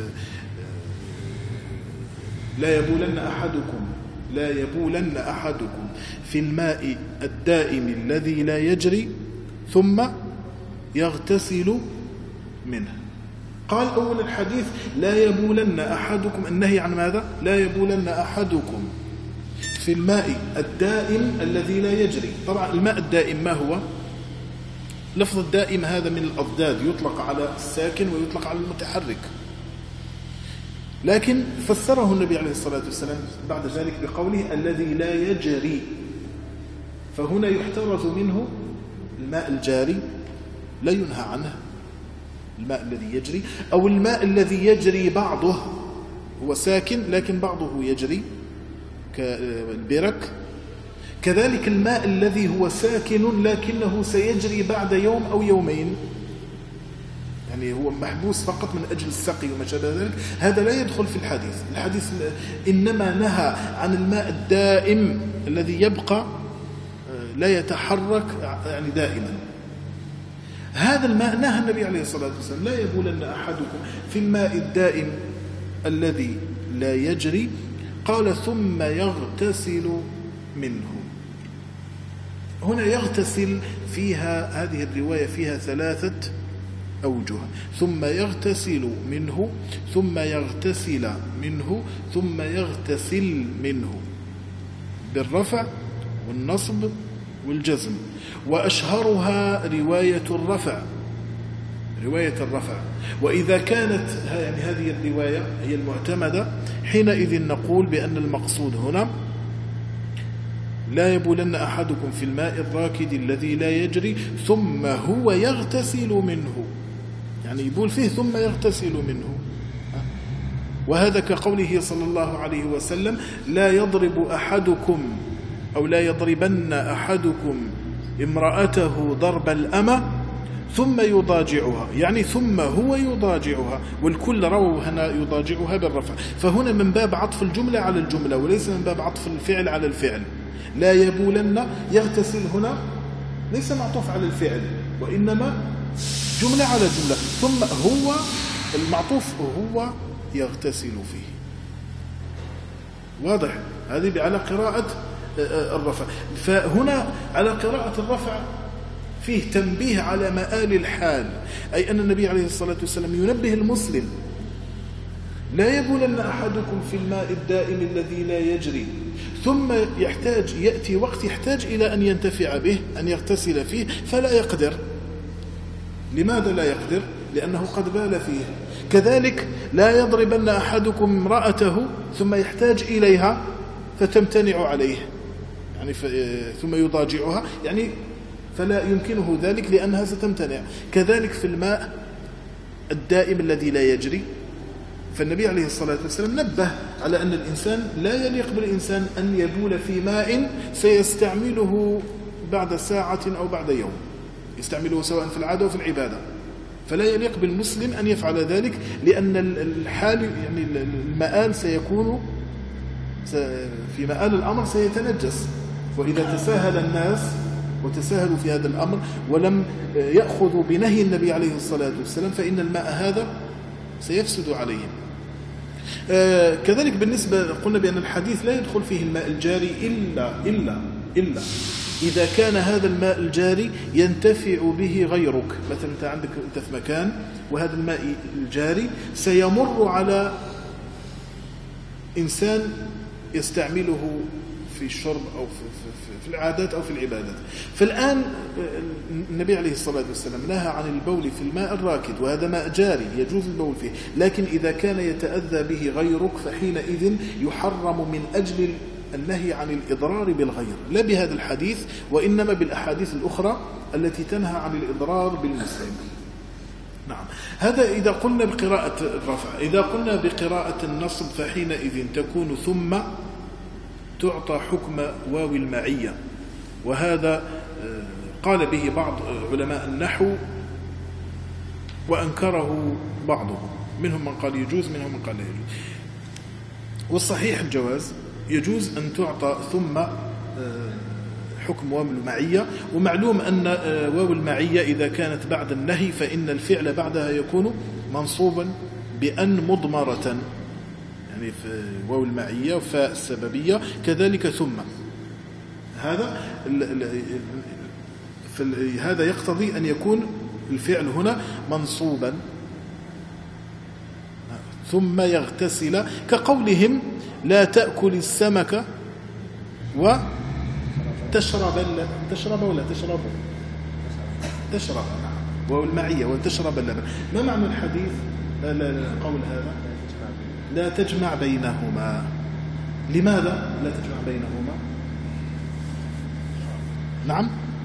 لا يبولن أحدكم لا يبولن أحدكم في الماء الدائم الذي لا يجري ثم يغتسل منه. قال أول الحديث لا يبولن أحدكم، النهي عن ماذا؟ لا يبولن أحدكم في الماء الدائم الذي لا يجري. طبعا الماء الدائم ما هو؟ لفظ الدائم هذا من الأضداد، يطلق على الساكن ويطلق على المتحرك، لكن فسره النبي عليه الصلاة والسلام بعد ذلك بقوله الذي لا يجري، فهنا يحترز منه الماء الجاري لا ينهى عنه، الماء الذي يجري، أو الماء الذي يجري بعضه هو ساكن لكن بعضه يجري كالبرك. كذلك الماء الذي هو ساكن لكنه سيجري بعد يوم أو يومين، يعني هو محبوس فقط من أجل السقي وما شابه ذلك، هذا لا يدخل في الحديث. الحديث إنما نهى عن الماء الدائم الذي يبقى لا يتحرك يعني دائما. هذا الماء نهى النبي عليه الصلاة والسلام لا يبولن أحدكم في الماء الدائم الذي لا يجري. قال ثم يغتسل منه. هنا يغتسل فيها هذه الرواية فيها ثلاثة أوجه، ثم يغتسل منه ثم يغتسل منه ثم يغتسل منه، بالرفع والنصب والجزم، وأشهرها رواية الرفع رواية الرفع. وإذا كانت يعني هذه الرواية هي المعتمدة حينئذ نقول بأن المقصود هنا لا يبولن أحدكم في الماء الراكد الذي لا يجري ثم هو يغتسل منه، يعني يبول فيه ثم يغتسل منه. وهذا كقوله صلى الله عليه وسلم لا يضرب أحدكم أو لا يضربن أحدكم امرأته ضرب الأمة ثم يضاجعها، يعني ثم هو يضاجعها، والكل رووا هنا يضاجعها بالرفع، فهنا من باب عطف الجملة على الجملة وليس من باب عطف الفعل على الفعل. لا يبولن يغتسل هنا ليس معطوف على الفعل وإنما جملة على جملة، ثم هو المعطوف هو يغتسل فيه. واضح؟ هذه على قراءة الرفع. فهنا على قراءة الرفع فيه تنبيه على مآل الحال، أي أن النبي عليه الصلاة والسلام ينبه المسلم لا يبولن أحدكم في الماء الدائم الذي لا يجري، ثم يحتاج يأتي وقت يحتاج إلى أن ينتفع به أن يغتسل فيه فلا يقدر. لماذا لا يقدر؟ لأنه قد بال فيه. كذلك لا يضربن أحدكم امرأته ثم يحتاج إليها فتمتنع عليه، يعني ثم يضاجعها، يعني فلا يمكنه ذلك لأنها ستمتنع. كذلك في الماء الدائم الذي لا يجري، فالنبي عليه الصلاة والسلام نبه على أن الإنسان لا يليق بالإنسان أن يبول في ماء سيستعمله بعد ساعة أو بعد يوم، يستعمله سواء في العادة أو في العبادة، فلا يليق بالمسلم أن يفعل ذلك، لأن الحال يعني المآل سيكون في مآل الأمر سيتنجس. وإذا تساهل الناس وتساهلوا في هذا الأمر ولم يأخذوا بنهي النبي عليه الصلاة والسلام فإن الماء هذا سيفسد عليهم. آه كذلك بالنسبة قلنا بأن الحديث لا يدخل فيه الماء الجاري إلا إلا إلا إذا كان هذا الماء الجاري ينتفع به غيرك. مثلا أنت عندك أنت في مكان وهذا الماء الجاري سيمر على إنسان يستعمله في الشرب أو في, في, في العادات أو في العبادات. فالآن النبي عليه الصلاة والسلام نهى عن البول في الماء الراكد، وهذا ماء جاري يجوز البول فيه، لكن إذا كان يتأذى به غيرك فحينئذ يحرم من أجل النهي عن الإضرار بالغير، لا بهذا الحديث وإنما بالأحاديث الأخرى التي تنهى عن الإضرار بالمسلم. نعم، هذا إذا قلنا بقراءة الرفع. إذا قلنا بقراءة النصب فحينئذ تكون ثم تعطى حكم واو المعية، وهذا قال به بعض علماء النحو وأنكره بعضهم، منهم من قال يجوز منهم من قال لا يجوز. والصحيح الجواز، يجوز أن تعطى ثم حكم واو المعية. ومعلوم أن واو المعية إذا كانت بعد النهي فإن الفعل بعدها يكون منصوبا بأن مضمرة، يعني في واو المعية وفاء السببية كذلك ثم. هذا هذا يقتضي أن يكون الفعل هنا منصوبا ثم يغتسل، كقولهم لا تأكل السمك وتشرب اللبن. تشرب ولا تشرب تشرب واو المعية وتشرب اللبن. ما معنى الحديث لا لا لا قول هذا لا تجمع بينهما؟ لماذا لا تجمع بينهما؟ نعم،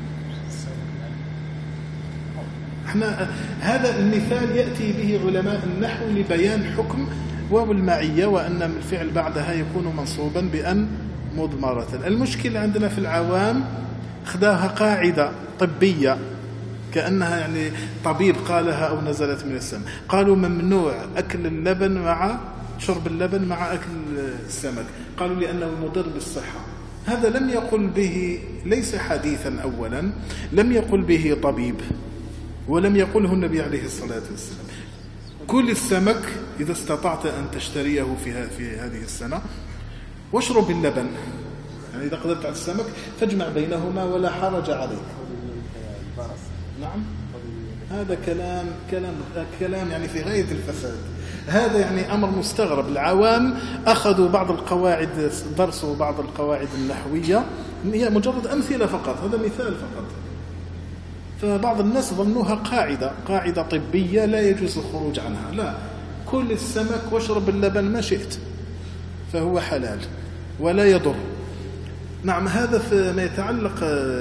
احنا هذا المثال يأتي به علماء النحو لبيان حكم واو المعية، وأن الفعل بعدها يكون منصوبا بأن مضمرة. المشكلة عندنا في العوام خداها قاعدة طبية كأنها يعني طبيب قالها أو نزلت من السماء. قالوا ممنوع أكل اللبن مع شرب اللبن مع أكل السمك، قالوا لأنه مضر بالصحة. هذا لم يقل به، ليس حديثا أولا، لم يقل به طبيب ولم يقله النبي عليه الصلاة والسلام. كل السمك إذا استطعت أن تشتريه في في هذه السنة، واشرب اللبن، يعني إذا قدرت على السمك فاجمع بينهما ولا حرج عليك. نعم، هذا كلام كلام كلام يعني في غاية الفساد. هذا يعني أمر مستغرب. العوام أخذوا بعض القواعد، درسوا بعض القواعد النحوية، هي مجرد أمثلة فقط، هذا مثال فقط. فبعض الناس ظنوها قاعدة قاعدة طبية لا يجوز الخروج عنها. لا، كل السمك واشرب اللبن ما شئت فهو حلال ولا يضر. نعم، هذا فيما يتعلق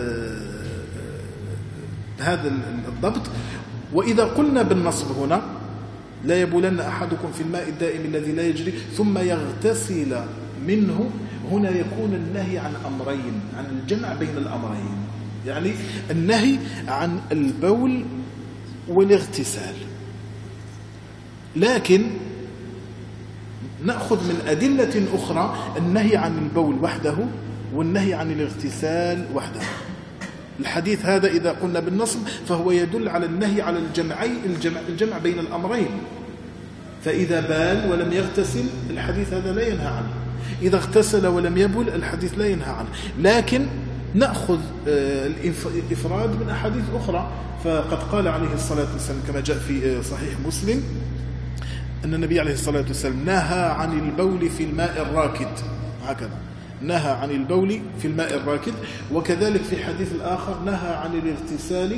بهذا الضبط. وإذا قلنا بالنصب هنا لا يبولن أحدكم في الماء الدائم الذي لا يجري ثم يغتسل منه، هنا يكون النهي عن أمرين، عن الجمع بين الأمرين، يعني النهي عن البول والاغتسال. لكن نأخذ من أدلة أخرى النهي عن البول وحده والنهي عن الاغتسال وحده. الحديث هذا إذا قلنا بالنصب فهو يدل على النهي على الجمعي الجمع, الجمع بين الأمرين. فإذا بال ولم يغتسل الحديث هذا لا ينهى عنه، إذا اغتسل ولم يبل الحديث لا ينهى عنه. لكن نأخذ الإفراد من أحاديث أخرى. فقد قال عليه الصلاة والسلام كما جاء في صحيح مسلم أن النبي عليه الصلاة والسلام نهى عن البول في الماء الراكد، هكذا نهى عن البول في الماء الراكد. وكذلك في حديث الآخر نهى عن الاغتسال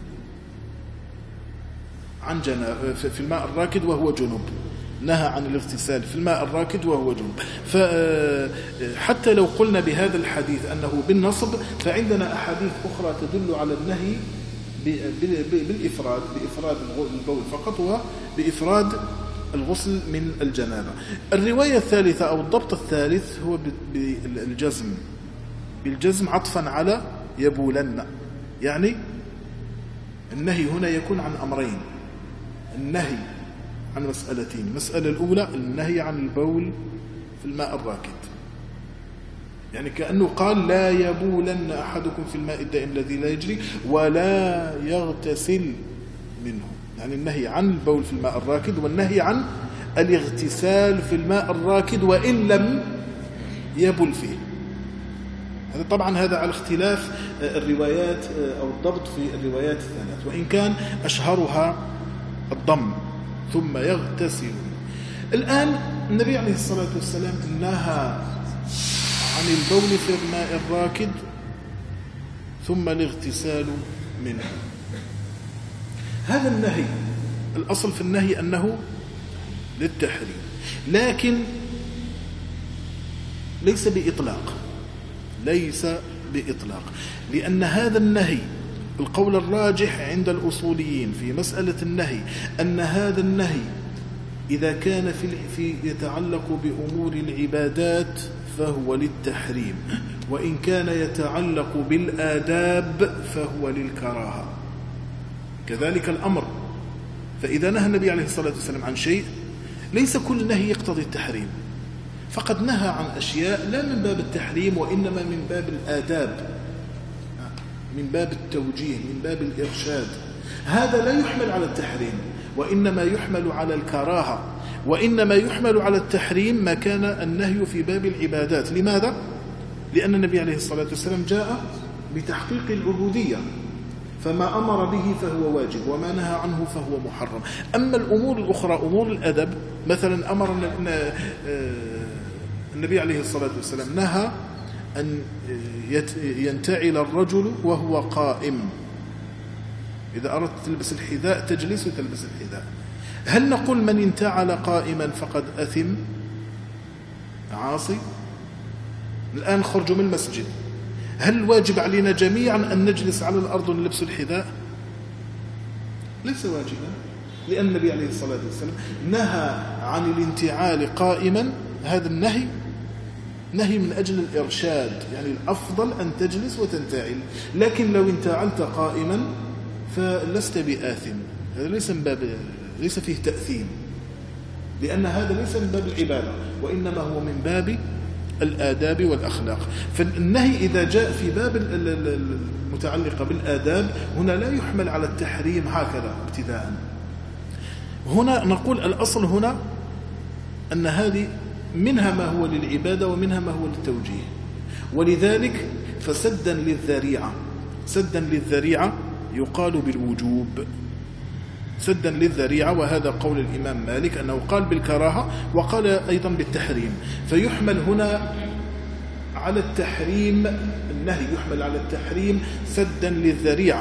عن جناب في الماء الراكد وهو جنوب، نهى عن الاغتسال في الماء الراكد وهو جنوب. فحتى لو قلنا بهذا الحديث أنه بالنصب فعندنا أحاديث أخرى تدل على النهي بالإفراد، بإفراد البول فقط وبإفراد الغسل من الجنابة. الرواية الثالثة أو الضبط الثالث هو بالجزم، بالجزم عطفا على يبولن، يعني النهي هنا يكون عن أمرين، النهي عن مسألتين. المسألة الأولى النهي عن البول في الماء الراكد، يعني كأنه قال لا يبولن أحدكم في الماء الدائم الذي لا يجري ولا يغتسل منه، يعني النهي عن البول في الماء الراكد والنهي عن الاغتسال في الماء الراكد وإن لم يبل فيه. هذا طبعا هذا على اختلاف الروايات أو الضبط في الروايات الثلاث، وإن كان أشهرها الضم ثم يغتسل. الآن النبي عليه الصلاة والسلام نهى عن البول في الماء الراكد ثم الاغتسال منه. هذا النهي الأصل في النهي أنه للتحريم، لكن ليس بإطلاق، ليس بإطلاق، لأن هذا النهي القول الراجح عند الأصوليين في مسألة النهي أن هذا النهي إذا كان في في يتعلق بأمور العبادات فهو للتحريم، وإن كان يتعلق بالآداب فهو للكراهة. كذلك الأمر، فإذا نهى النبي عليه الصلاة والسلام عن شيء ليس كل نهي يقتضي التحريم، فقد نهى عن أشياء لا من باب التحريم وإنما من باب الآداب، من باب التوجيه، من باب الإرشاد. هذا لا يحمل على التحريم وإنما يحمل على الكراهة، وإنما يحمل على التحريم ما كان النهي في باب العبادات. لماذا؟ لأن النبي عليه الصلاة والسلام جاء بتحقيق العبودية، فما أمر به فهو واجب وما نهى عنه فهو محرم. أما الأمور الأخرى أمور الأدب، مثلا أمر النبي عليه الصلاة والسلام نهى أن ينتعل الرجل وهو قائم، إذا أردت تلبس الحذاء تجلس وتلبس الحذاء. هل نقول من انتعل قائما فقد أثم عاصي؟ الآن خرجوا من المسجد، هل واجب علينا جميعا أن نجلس على الأرض ونلبس الحذاء؟ ليس واجبا، لأن النبي عليه الصلاة والسلام نهى عن الانتعال قائما. هذا النهي نهي من أجل الإرشاد، يعني الأفضل أن تجلس وتنتعل، لكن لو انتعلت قائما فلست بآثم. هذا ليس من باب، ليس فيه تأثيم، لأن هذا ليس من باب العبادة وإنما هو من باب الآداب والأخلاق. فالنهي إذا جاء في باب المتعلقة بالآداب هنا لا يحمل على التحريم هكذا ابتداء. هنا نقول الأصل هنا أن هذه منها ما هو للعبادة ومنها ما هو للتوجيه، ولذلك فسدا للذريعة، سدا للذريعة يقال بالوجوب، سدا للذريعة. وهذا قول الإمام مالك أنه قال بالكراهة وقال أيضا بالتحريم، فيحمل هنا على التحريم، النهي يحمل على التحريم سدا للذريعة.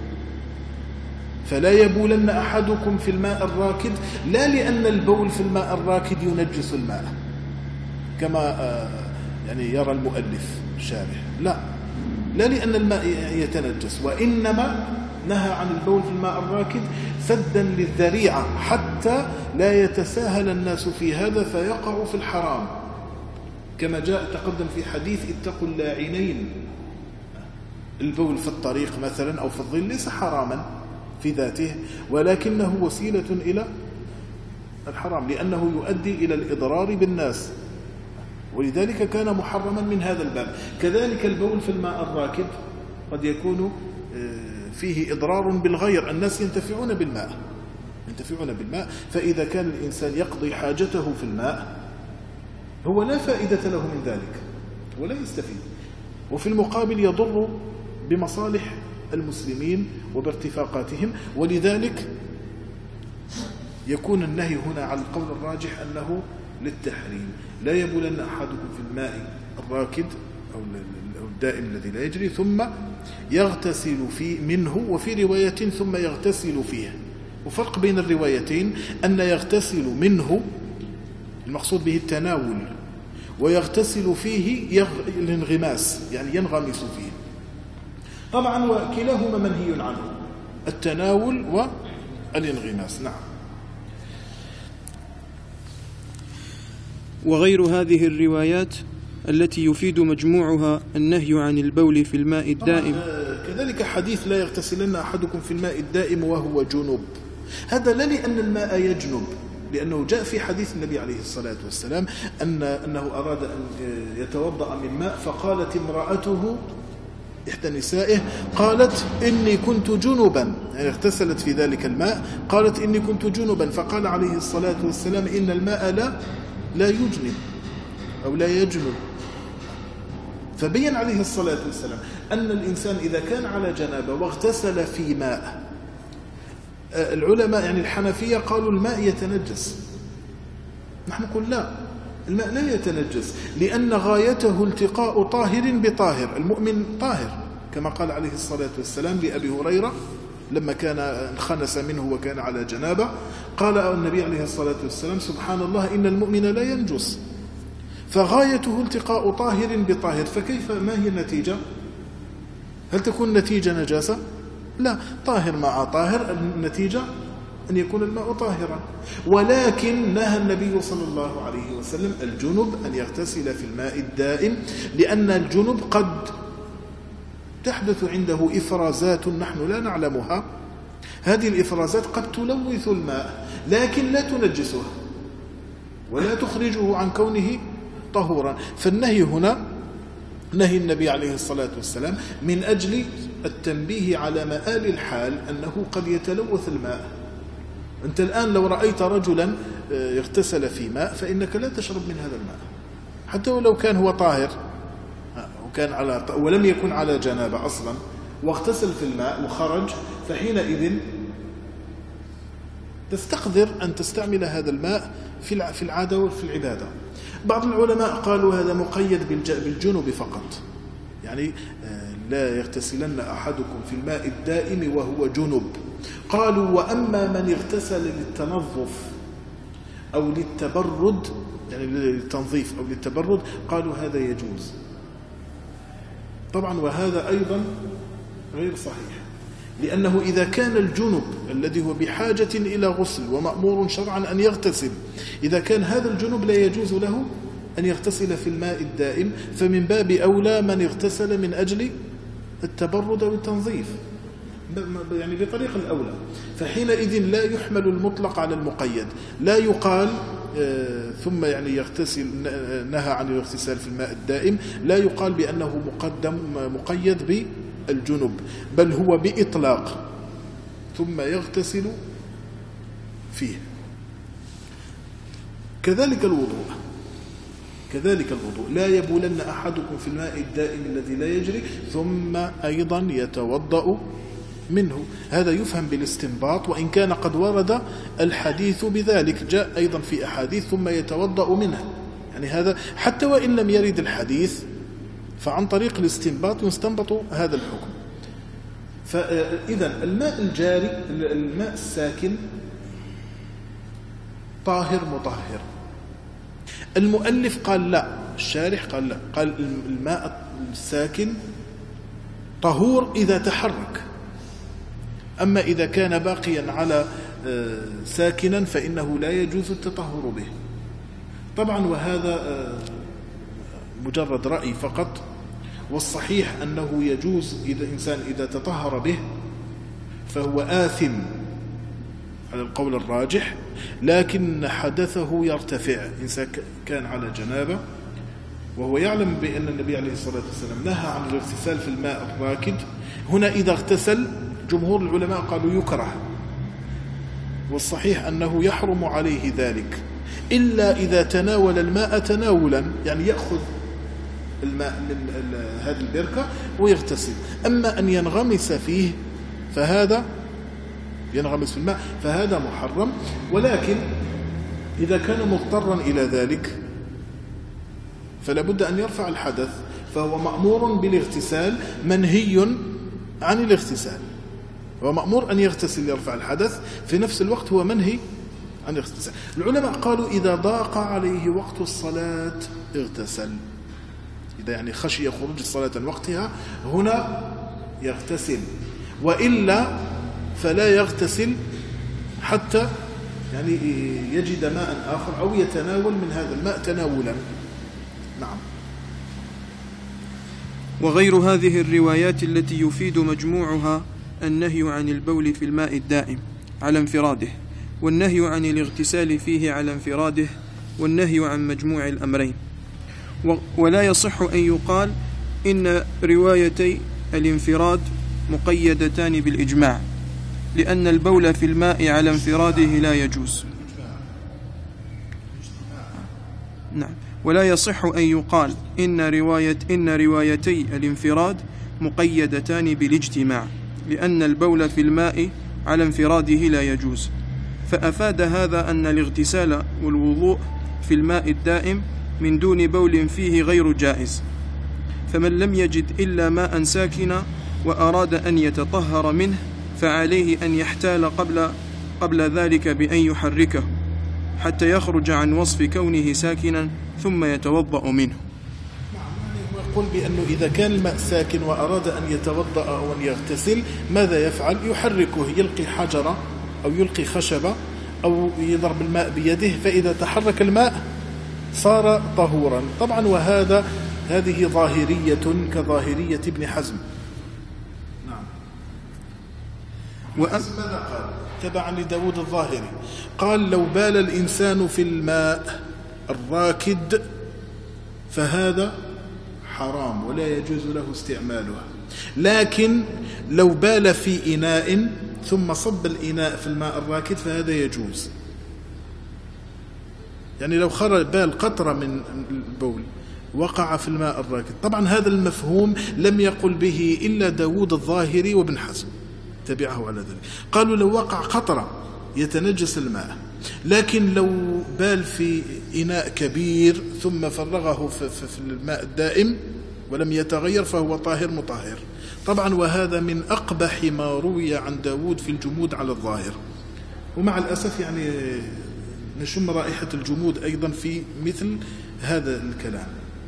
فلا يبولن أحدكم في الماء الراكد، لا لأن البول في الماء الراكد ينجس الماء كما يعني يرى المؤلف الشارح، لا لا لأن الماء يتنجس، وإنما نهى عن البول في الماء الراكد سدا للذريعة حتى لا يتساهل الناس في هذا فيقعوا في الحرام، كما جاء تقدم في حديث اتقوا اللاعنين. البول في الطريق مثلا أو في الظل ليس حراما في ذاته، ولكنه وسيلة إلى الحرام لأنه يؤدي إلى الإضرار بالناس، ولذلك كان محرما من هذا الباب. كذلك البول في الماء الراكد قد يكون فيه إضرار بالغير، الناس ينتفعون بالماء ينتفعون بالماء فإذا كان الإنسان يقضي حاجته في الماء هو لا فائدة له من ذلك ولا يستفيد، وفي المقابل يضر بمصالح المسلمين وبارتفاقاتهم. ولذلك يكون النهي هنا على القول الراجح أنه للتحريم. لا يبولن أحدكم في الماء الراكد أو الدائم الذي لا يجري ثم يغتسل فيه منه، وفي رواية ثم يغتسل فيه. وفرق بين الروايتين أن يغتسل منه المقصود به التناول، ويغتسل فيه الانغماس يعني ينغمس فيه. طبعا وكلاهما منهي عنه، التناول والانغماس. نعم. وغير هذه الروايات التي يفيد مجموعها النهي عن البول في الماء الدائم. كذلك حديث لا يغتسلن أحدكم في الماء الدائم وهو جنب، هذا لا لأن الماء يجنب، لأنه جاء في حديث النبي عليه الصلاة والسلام أن أنه أراد أن يتوضأ من ماء، فقالت امرأته إحدى نسائه قالت إني كنت جنبا، يعني اغتسلت في ذلك الماء، قالت إني كنت جنبا، فقال عليه الصلاة والسلام إن الماء لا لا يجنب أو لا يجنب. فبين عليه الصلاة والسلام أن الإنسان إذا كان على جنابة واغتسل في ماء، العلماء يعني الحنفية قالوا الماء يتنجس، نحن نقول لا، الماء لا يتنجس، لأن غايته التقاء طاهر بطاهر، المؤمن طاهر كما قال عليه الصلاة والسلام لأبي هريرة لما كان انخنس منه وكان على جنابة، قال النبي عليه الصلاة والسلام سبحان الله إن المؤمن لا ينجس، فغايته التقاء طاهر بطاهر، فكيف ما هي النتيجة؟ هل تكون نتيجة نجاسة؟ لا، طاهر مع طاهر، النتيجة أن يكون الماء طاهرا. ولكن نهى النبي صلى الله عليه وسلم الجنب أن يغتسل في الماء الدائم، لأن الجنب قد تحدث عنده إفرازات نحن لا نعلمها، هذه الإفرازات قد تلوث الماء لكن لا تنجسه ولا تخرجه عن كونه طهورا. فالنهي هنا نهي النبي عليه الصلاة والسلام من أجل التنبيه على مآل الحال أنه قد يتلوث الماء. أنت الآن لو رأيت رجلا يغتسل في ماء فإنك لا تشرب من هذا الماء حتى ولو كان هو طاهر وكان على ولم يكن على جنابة أصلا واغتسل في الماء وخرج، فحينئذ تستقدر أن تستعمل هذا الماء في العادة وفي العبادة. بعض العلماء قالوا هذا مقيد بالجنوب فقط، يعني لا يغتسلن أحدكم في الماء الدائم وهو جنب. قالوا وأما من اغتسل للتنظف أو للتبرد، يعني للتنظيف أو للتبرد، قالوا هذا يجوز طبعا، وهذا أيضا غير صحيح، لأنه إذا كان الجنب الذي هو بحاجة إلى غسل ومأمور شرعا أن يغتسل، إذا كان هذا الجنب لا يجوز له أن يغتسل في الماء الدائم، فمن باب أولى من اغتسل من أجل التبرد والتنظيف، يعني بطريق الأولى. فحينئذ لا يحمل المطلق على المقيد، لا يقال آه ثم يعني يغتسل نهى عن الاغتسال في الماء الدائم، لا يقال بأنه مقدم مقيد بالجنب، بل هو بإطلاق ثم يغتسل فيه. كذلك الوضوء كذلك الوضوء لا يبولن أحدكم في الماء الدائم الذي لا يجري ثم أيضا يتوضأ منه، هذا يفهم بالاستنباط، وإن كان قد ورد الحديث بذلك، جاء أيضا في أحاديث ثم يتوضأ منه، يعني هذا حتى وإن لم يرد الحديث فعن طريق الاستنباط يستنبط هذا الحكم. فإذا الماء الجاري الماء الساكن طاهر مطهر. المؤلف قال لا، الشارح قال لا، قال الماء الساكن طهور إذا تحرك، أما إذا كان باقيا على ساكنا فإنه لا يجوز التطهر به. طبعا وهذا مجرد رأي فقط، والصحيح أنه يجوز إذا إنسان إذا تطهر به فهو آثم على القول الراجح، لكن حدثه يرتفع. إنسان كان على جنابة وهو يعلم بأن النبي عليه الصلاة والسلام نهى عن الاغتسال في الماء الراكد، هنا إذا اغتسل جمهور العلماء قالوا يكره، والصحيح أنه يحرم عليه ذلك إلا إذا تناول الماء تناولا، يعني يأخذ الماء من هذه البركة ويغتسل. أما أن ينغمس فيه فهذا ينغمس في الماء فهذا محرم، ولكن إذا كان مضطرا إلى ذلك فلا بد أن يرفع الحدث، فهو مأمور بالاغتسال منهي عن الاغتسال، هو مأمور أن يغتسل يرفع الحدث، في نفس الوقت هو منهي عن الاغتسال. العلماء قالوا إذا ضاق عليه وقت الصلاة اغتسل، إذا يعني خشي خروج الصلاة عن وقتها هنا يغتسل، وإلا فلا يغتسل حتى يعني يجد ماء آخر أو يتناول من هذا الماء تناولا. نعم. وغير هذه الروايات التي يفيد مجموعها النهي عن البول في الماء الدائم على انفراده، والنهي عن الاغتسال فيه على انفراده، والنهي عن مجموع الأمرين. ولا يصح أن يقال إن روايتي الانفراد مقيدتان بالإجماع، لأن البول في الماء على انفراده لا يجوز. نعم. ولا يصح أن يقال إن رواية إن روايتي الانفراد مقيدتان بالاجتماع، لأن البول في الماء على انفراده لا يجوز. فأفاد هذا أن الاغتسال والوضوء في الماء الدائم من دون بول فيه غير جائز. فمن لم يجد إلا ماء ساكنا وأراد أن يتطهر منه فعليه أن يحتال قبل قبل ذلك بأن يحركه حتى يخرج عن وصف كونه ساكنا ثم يتوضأ منه. يقول بأنه إذا كان الماء ساكن وأراد أن يتوضأ أو أن يغتسل ماذا يفعل؟ يحركه، يلقي حجرة أو يلقي خشبة أو يضرب الماء بيده، فإذا تحرك الماء صار طهورا. طبعا وهذا هذه ظاهرية كظاهرية ابن حزم. نعم. وأن ماذا قال؟ تبعا لداود الظاهري قال: لو بال الإنسان في الماء الراكد فهذا حرام ولا يجوز له استعماله، لكن لو بال في إناء ثم صب الإناء في الماء الراكد فهذا يجوز. يعني لو خرج بال قطرة من البول وقع في الماء الراكد. طبعا هذا المفهوم لم يقل به إلا داود الظاهري وابن حزم تبعه على ذلك. قالوا لو وقع قطرة يتنجس الماء، لكن لو بال في إناء كبير ثم فرغه في الماء الدائم ولم يتغير فهو طاهر مطهر. طبعا وهذا من أقبح ما روي عن داود في الجمود على الظاهر، ومع الأسف يعني نشم رائحة الجمود أيضا في مثل هذا الكلام.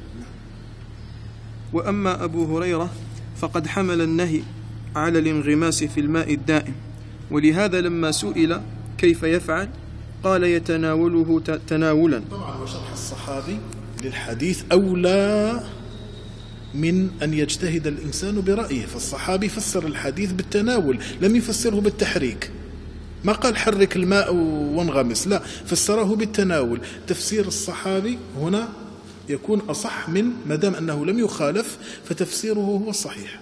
وأما أبو هريرة فقد حمل النهي على الانغماس في الماء الدائم، ولهذا لما سئل كيف يفعل قال: يتناوله تناولا. طبعا وشرح الصحابي للحديث أولى من أن يجتهد الإنسان برأيه، فالصحابي فسر الحديث بالتناول لم يفسره بالتحريك. ما قال حرك الماء وانغمس، لا، فسره بالتناول. تفسير الصحابي هنا يكون أصح من ما دام أنه لم يخالف فتفسيره هو الصحيح.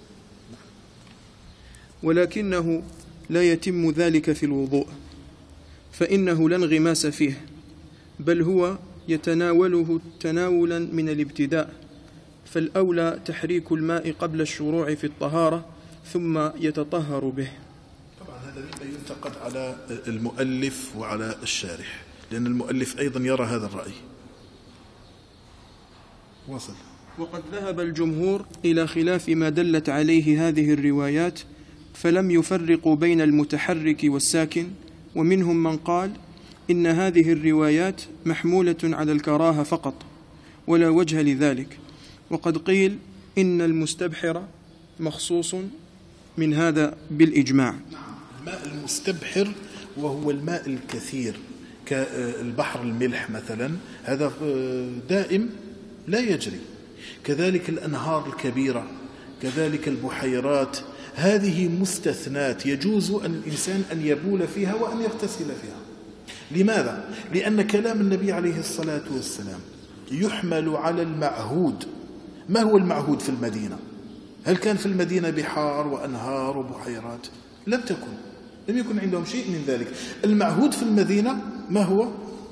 ولكنه لا يتم ذلك في الوضوء، فإنه لا انغماس فيه، بل هو يتناوله تناولا من الابتداء، فالأولى تحريك الماء قبل الشروع في الطهارة ثم يتطهر به. طبعا هذا مما ينتقد على المؤلف وعلى الشارح، لأن المؤلف أيضا يرى هذا الرأي. وصل. وقد ذهب الجمهور إلى خلاف ما دلت عليه هذه الروايات، فلم يفرقوا بين المتحرك والساكن، ومنهم من قال إن هذه الروايات محمولة على الكراهة فقط ولا وجه لذلك، وقد قيل إن المستبحر مخصوص من هذا بالإجماع. الماء المستبحر وهو الماء الكثير كالبحر الملح مثلا، هذا دائم لا يجري، كذلك الأنهار الكبيرة، كذلك البحيرات، هذه مستثنات يجوز أن الإنسان أن يبول فيها وأن يغتسل فيها. لماذا؟ لأن كلام النبي عليه الصلاة والسلام يحمل على المعهود. ما هو المعهود في المدينة؟ هل كان في المدينة بحار وأنهار وبحيرات؟ لم تكن، لم يكن عندهم شيء من ذلك. المعهود في المدينة ما هو؟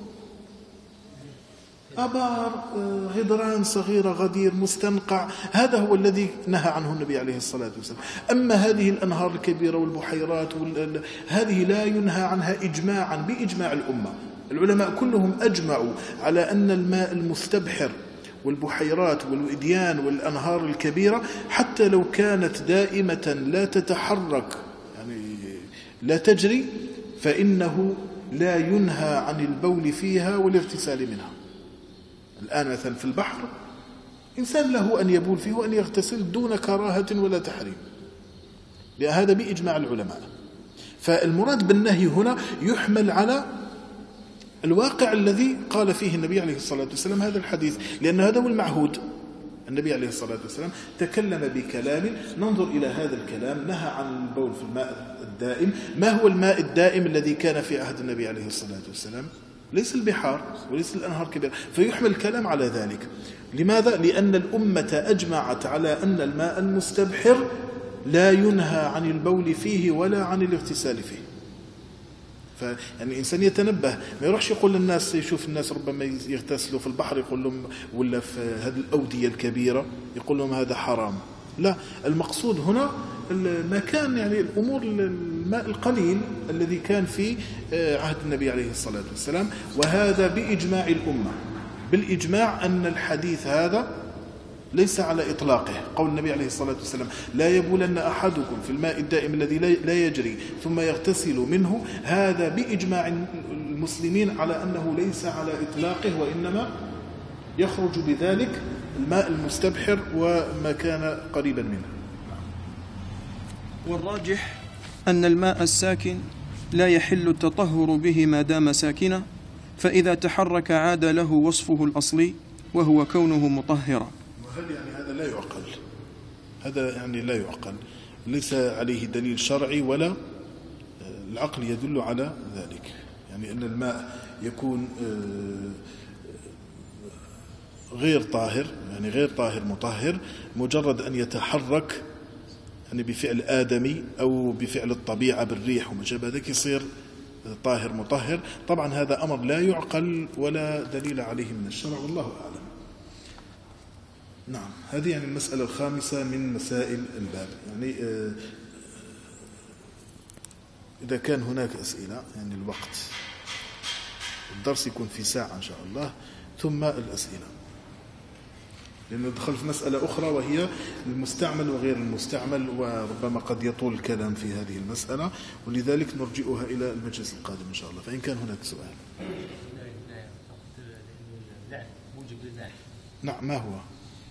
أبار، غدران صغيرة، غدير، مستنقع، هذا هو الذي نهى عنه النبي عليه الصلاة والسلام. أما هذه الأنهار الكبيرة والبحيرات هذه لا ينهى عنها إجماعا بإجماع الأمة. العلماء كلهم أجمعوا على أن الماء المستبحر والبحيرات والوديان والأنهار الكبيرة حتى لو كانت دائمة لا تتحرك يعني لا تجري فإنه لا ينهى عن البول فيها والاغتسال منها. الآن مثلا في البحر إنسان له أن يبول فيه وأن يغتسل دون كراهة ولا تحريم، لأن هذا بإجماع العلماء. فالمراد بالنهي هنا يحمل على الواقع الذي قال فيه النبي عليه الصلاة والسلام هذا الحديث، لأن هذا هو المعهود. النبي عليه الصلاة والسلام تكلم بكلام ننظر إلى هذا الكلام، نهى عن البول في الماء الدائم. ما هو الماء الدائم الذي كان في عهد النبي عليه الصلاة والسلام؟ ليس البحار وليس الأنهار كبيرة، فيحمل الكلام على ذلك. لماذا؟ لأن الأمة أجمعت على أن الماء المستبحر لا ينهى عن البول فيه ولا عن الاغتسال فيه. فيعني الإنسان يتنبه، ما يروحش يقول للناس، يشوف الناس ربما يغتسلوا في البحر يقول لهم، ولا في هذه الأودية الكبيرة يقول لهم هذا حرام. لا، المقصود هنا المكان، يعني الأمور الماء القليل الذي كان في عهد النبي عليه الصلاة والسلام. وهذا بإجماع الأمة، بالإجماع أن الحديث هذا ليس على إطلاقه. قول النبي عليه الصلاة والسلام لا يبولن أحدكم في الماء الدائم الذي لا يجري ثم يغتسل منه، هذا بإجماع المسلمين على أنه ليس على إطلاقه، وإنما يخرج بذلك الماء المستبحر وما كان قريبا منه. والراجح أن الماء الساكن لا يحل التطهر به ما دام ساكنا، فإذا تحرك عاد له وصفه الأصلي وهو كونه مطهرا. وهل يعني هذا لا يعقل؟ هذا يعني لا يعقل، ليس عليه دليل شرعي ولا العقل يدل على ذلك. يعني أن الماء يكون غير طاهر، يعني غير طاهر مطهر، مجرد أن يتحرك يعني بفعل آدمي أو بفعل الطبيعة بالريح وما شابه ذلك يصير طاهر مطهر. طبعا هذا أمر لا يعقل ولا دليل عليه من الشرع، والله أعلم. نعم، هذه يعني المسألة الخامسة من مسائل الباب. يعني إذا كان هناك أسئلة، يعني الوقت الدرس يكون في ساعة إن شاء الله، ثم الأسئلة، لأنه ندخل في مسألة أخرى وهي المستعمل وغير المستعمل، وربما قد يطول الكلام في هذه المسألة، ولذلك نرجئها إلى المجلس القادم إن شاء الله، فإن كان هناك سؤال. نعم، ما هو؟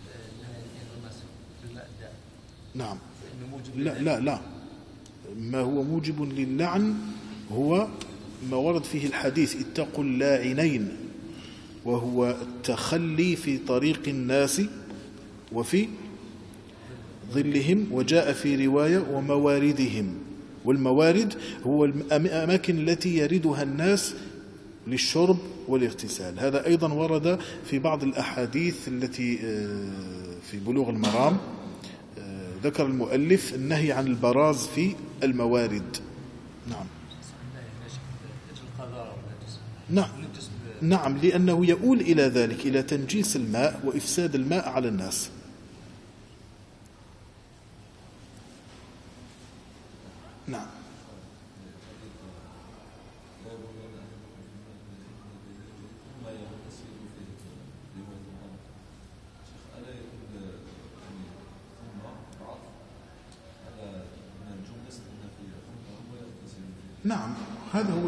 نعم، لا لا لا ما هو موجب للعن هو ما ورد فيه الحديث اتقوا اللاعنين، وهو التخلي في طريق الناس وفي ظلهم، وجاء في رواية ومواردهم. والموارد هو الأماكن التي يردها الناس للشرب والاغتسال. هذا أيضا ورد في بعض الأحاديث التي في بلوغ المرام، ذكر المؤلف النهي عن البراز في الموارد. نعم نعم نعم لأنه يؤول إلى ذلك، إلى تنجيس الماء وإفساد الماء على الناس. نعم نعم هذا هو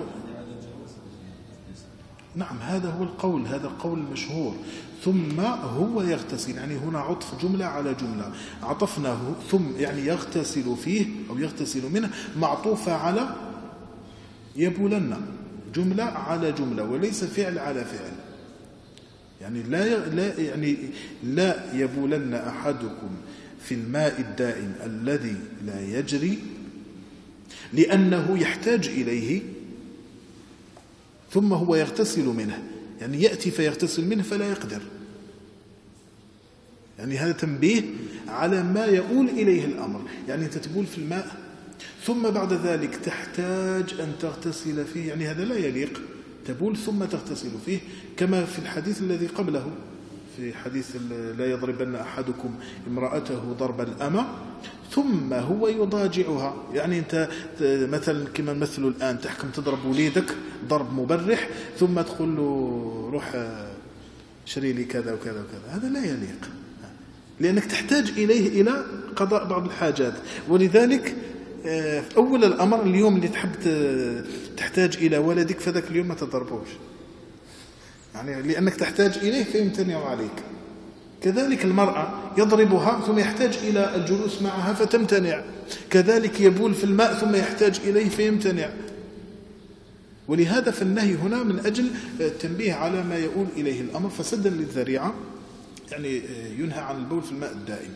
نعم هذا هو القول، هذا قول مشهور. ثم هو يغتسل، يعني هنا عطف جملة على جملة، عطفناه ثم يعني يغتسل فيه أو يغتسل منه، معطوفة على يبولن، جملة على جملة وليس فعل على فعل. يعني لا لا يعني لا يبولن أحدكم في الماء الدائم الذي لا يجري، لأنه يحتاج إليه ثم هو يغتسل منه، يعني يأتي فيغتسل منه فلا يقدر. يعني هذا تنبيه على ما يؤول إليه الأمر. يعني أنت تبول في الماء ثم بعد ذلك تحتاج أن تغتسل فيه، يعني هذا لا يليق. تبول ثم تغتسل فيه، كما في الحديث الذي قبله، في حديث لا يضربن أحدكم امرأته ضرب الأمة ثم هو يضاجعها. يعني أنت مثلا كما مثل الآن تحكم تضرب وليدك ضرب مبرح ثم تقول له روح شري لي كذا وكذا وكذا، هذا لا يليق، لأنك تحتاج إليه إلى قضاء بعض الحاجات. ولذلك في أول الأمر اليوم اللي تحب تحتاج إلى ولدك فذاك اليوم ما تضربوش، يعني لأنك تحتاج إليه فيمتنع عليك. كذلك المرأة يضربها ثم يحتاج إلى الجلوس معها فتمتنع، كذلك يبول في الماء ثم يحتاج إليه فيمتنع. ولهذا فالنهي هنا من أجل التنبيه على ما يؤول إليه الأمر، فسدا للذريعة يعني ينهى عن البول في الماء الدائم.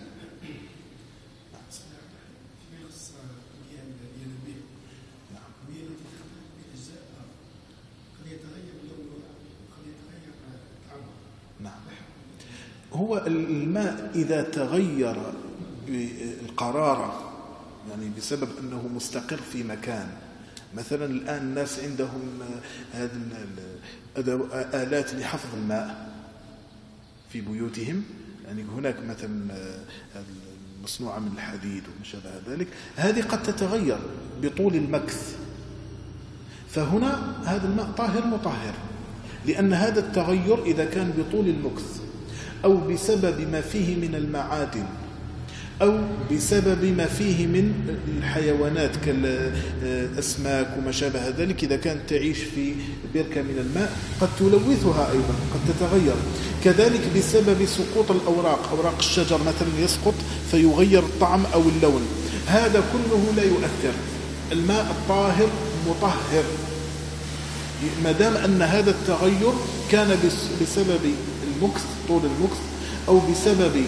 هو الماء إذا تغير بالقرارة يعني بسبب أنه مستقر في مكان، مثلا الآن الناس عندهم هذه آلات لحفظ الماء في بيوتهم، يعني هناك مثلا مصنوعة من الحديد وما شابه ذلك، هذه قد تتغير بطول المكث، فهنا هذا الماء طاهر مطهر، لأن هذا التغير إذا كان بطول المكث أو بسبب ما فيه من المعادن أو بسبب ما فيه من الحيوانات كالأسماك وما شابه ذلك، إذا كانت تعيش في بركة من الماء قد تلوثها أيضا، قد تتغير. كذلك بسبب سقوط الأوراق، أوراق الشجر مثلا يسقط فيغير الطعم أو اللون، هذا كله لا يؤثر. الماء الطاهر مطهر ما دام أن هذا التغير كان بسبب المكث، طول المكث، أو بسبب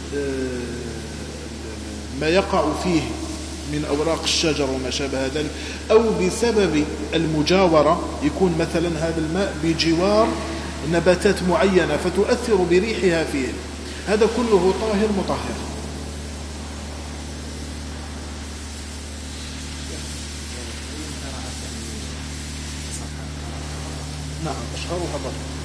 ما يقع فيه من أوراق الشجر وما شابه ذلك، أو بسبب المجاورة، يكون مثلا هذا الماء بجوار نباتات معينة فتؤثر بريحها فيه، هذا كله طاهر مطهر. نعم أشهرها ضرب.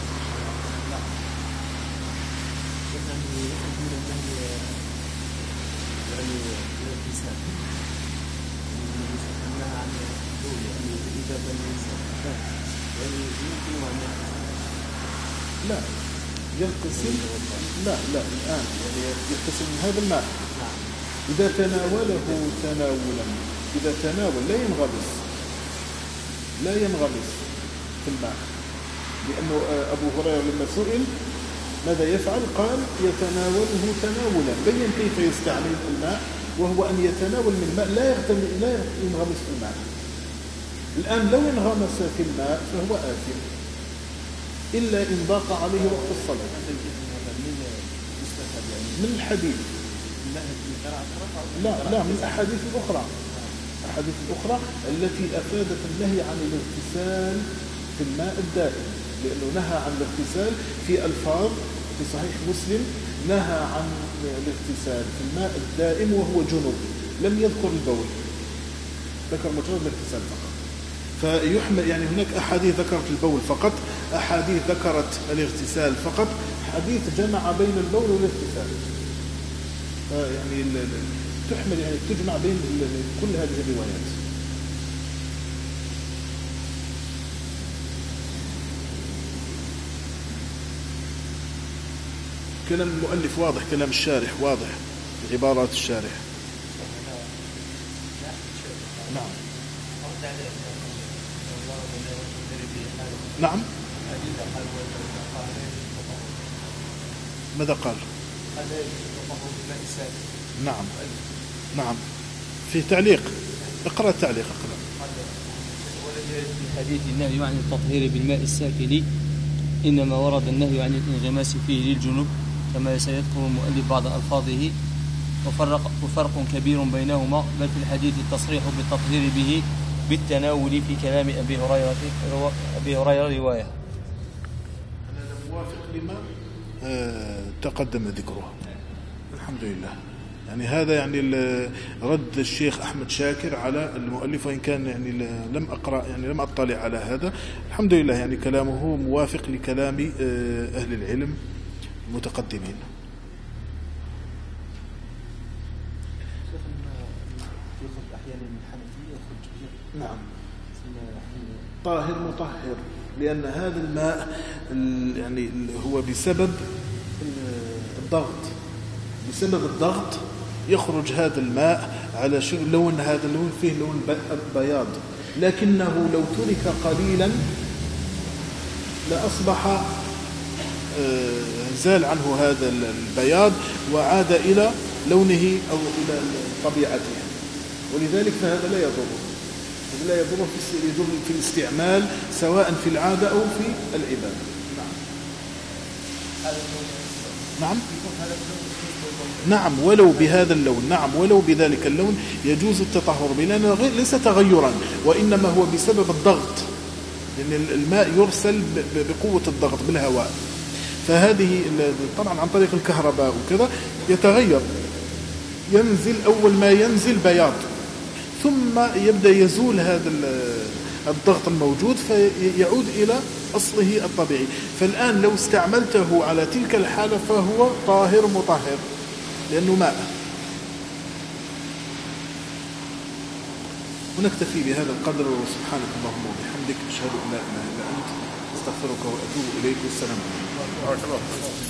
لا يغتسل، لا لا الآن يعني يغتسل من هذا الماء إذا تناوله تناولا، إذا تناول لا ينغمس، لا ينغمس في الماء، لأنه أبو هريرة لما سئل ماذا يفعل قال يتناوله تناولا، بين كيف يستعمل الماء، وهو أن يتناول من الماء لا لا ينغمس في الماء. الآن لو انغمس في الماء فهو آثم إلا إن ضاق عليه وقت الصلاة. من الحديث لا لا من الأحاديث الأخرى، الأحاديث الأخرى التي أفادت النهي عن الاغتسال في الماء الدائم، لأنه نهى عن الاغتسال في ألفاظ في صحيح مسلم، نهى عن الاغتسال في الماء الدائم وهو جنوب، لم يذكر البول، ذكر مجرد الاغتسال فقط. فيحمل يعني هناك أحاديث ذكرت البول فقط، أحاديث ذكرت الاغتسال فقط، حديث جمع بين البول والاغتسال، يعني تحمل يعني تجمع بين كل هذه الروايات. كلام المؤلف واضح، كلام الشارح واضح، عبارات الشارح. نعم نعم ماذا قال؟ نعم نعم في تعليق، اقرأ التعليق اقرأ. في حديث النهي عن التطهير بالماء الساكن إنما ورد النهي عن الانغماس فيه للجنوب كما سيذكر المؤلف بعض ألفاظه، وفرق, وفرق كبير بينهما، بل في الحديث التصريح بالتطهير به بالتناول في كلام أبي هريرة أبي هريرة رواية. أنا موافق لما آه تقدم ذكره الحمد لله. يعني هذا يعني رد الشيخ أحمد شاكر على المؤلف، وإن كان يعني لم أقرأ يعني لم أطلع على هذا، الحمد لله يعني كلامه موافق لكلام أهل العلم المتقدمين. نعم طاهر مطهر، لأن هذا الماء يعني هو بسبب الضغط، بسبب الضغط يخرج هذا الماء على شو لون، هذا اللون فيه لون بياض، لكنه لو ترك قليلا لأصبح زال عنه هذا البياض وعاد إلى لونه أو إلى طبيعته، ولذلك فهذا لا يضر، لا يضر في الاستعمال سواء في العادة أو في العبادة. نعم. نعم نعم ولو بهذا اللون، نعم ولو بذلك اللون يجوز التطهر به، لأنه ليس تغيرا وإنما هو بسبب الضغط، لأن الماء يرسل بقوة الضغط بالهواء، فهذه طبعا عن طريق الكهرباء وكذا يتغير، ينزل أول ما ينزل بياض ثم يبدأ يزول هذا الضغط الموجود فيعود إلى أصله الطبيعي. فالآن لو استعملته على تلك الحالة فهو طاهر مطهر لأنه ماء. ونكتفي بهذا القدر، وسبحانك اللهم وبحمدك أشهد أن لا إله إلا أنت أستغفرك وأتوب إليك. والسلام عليكم.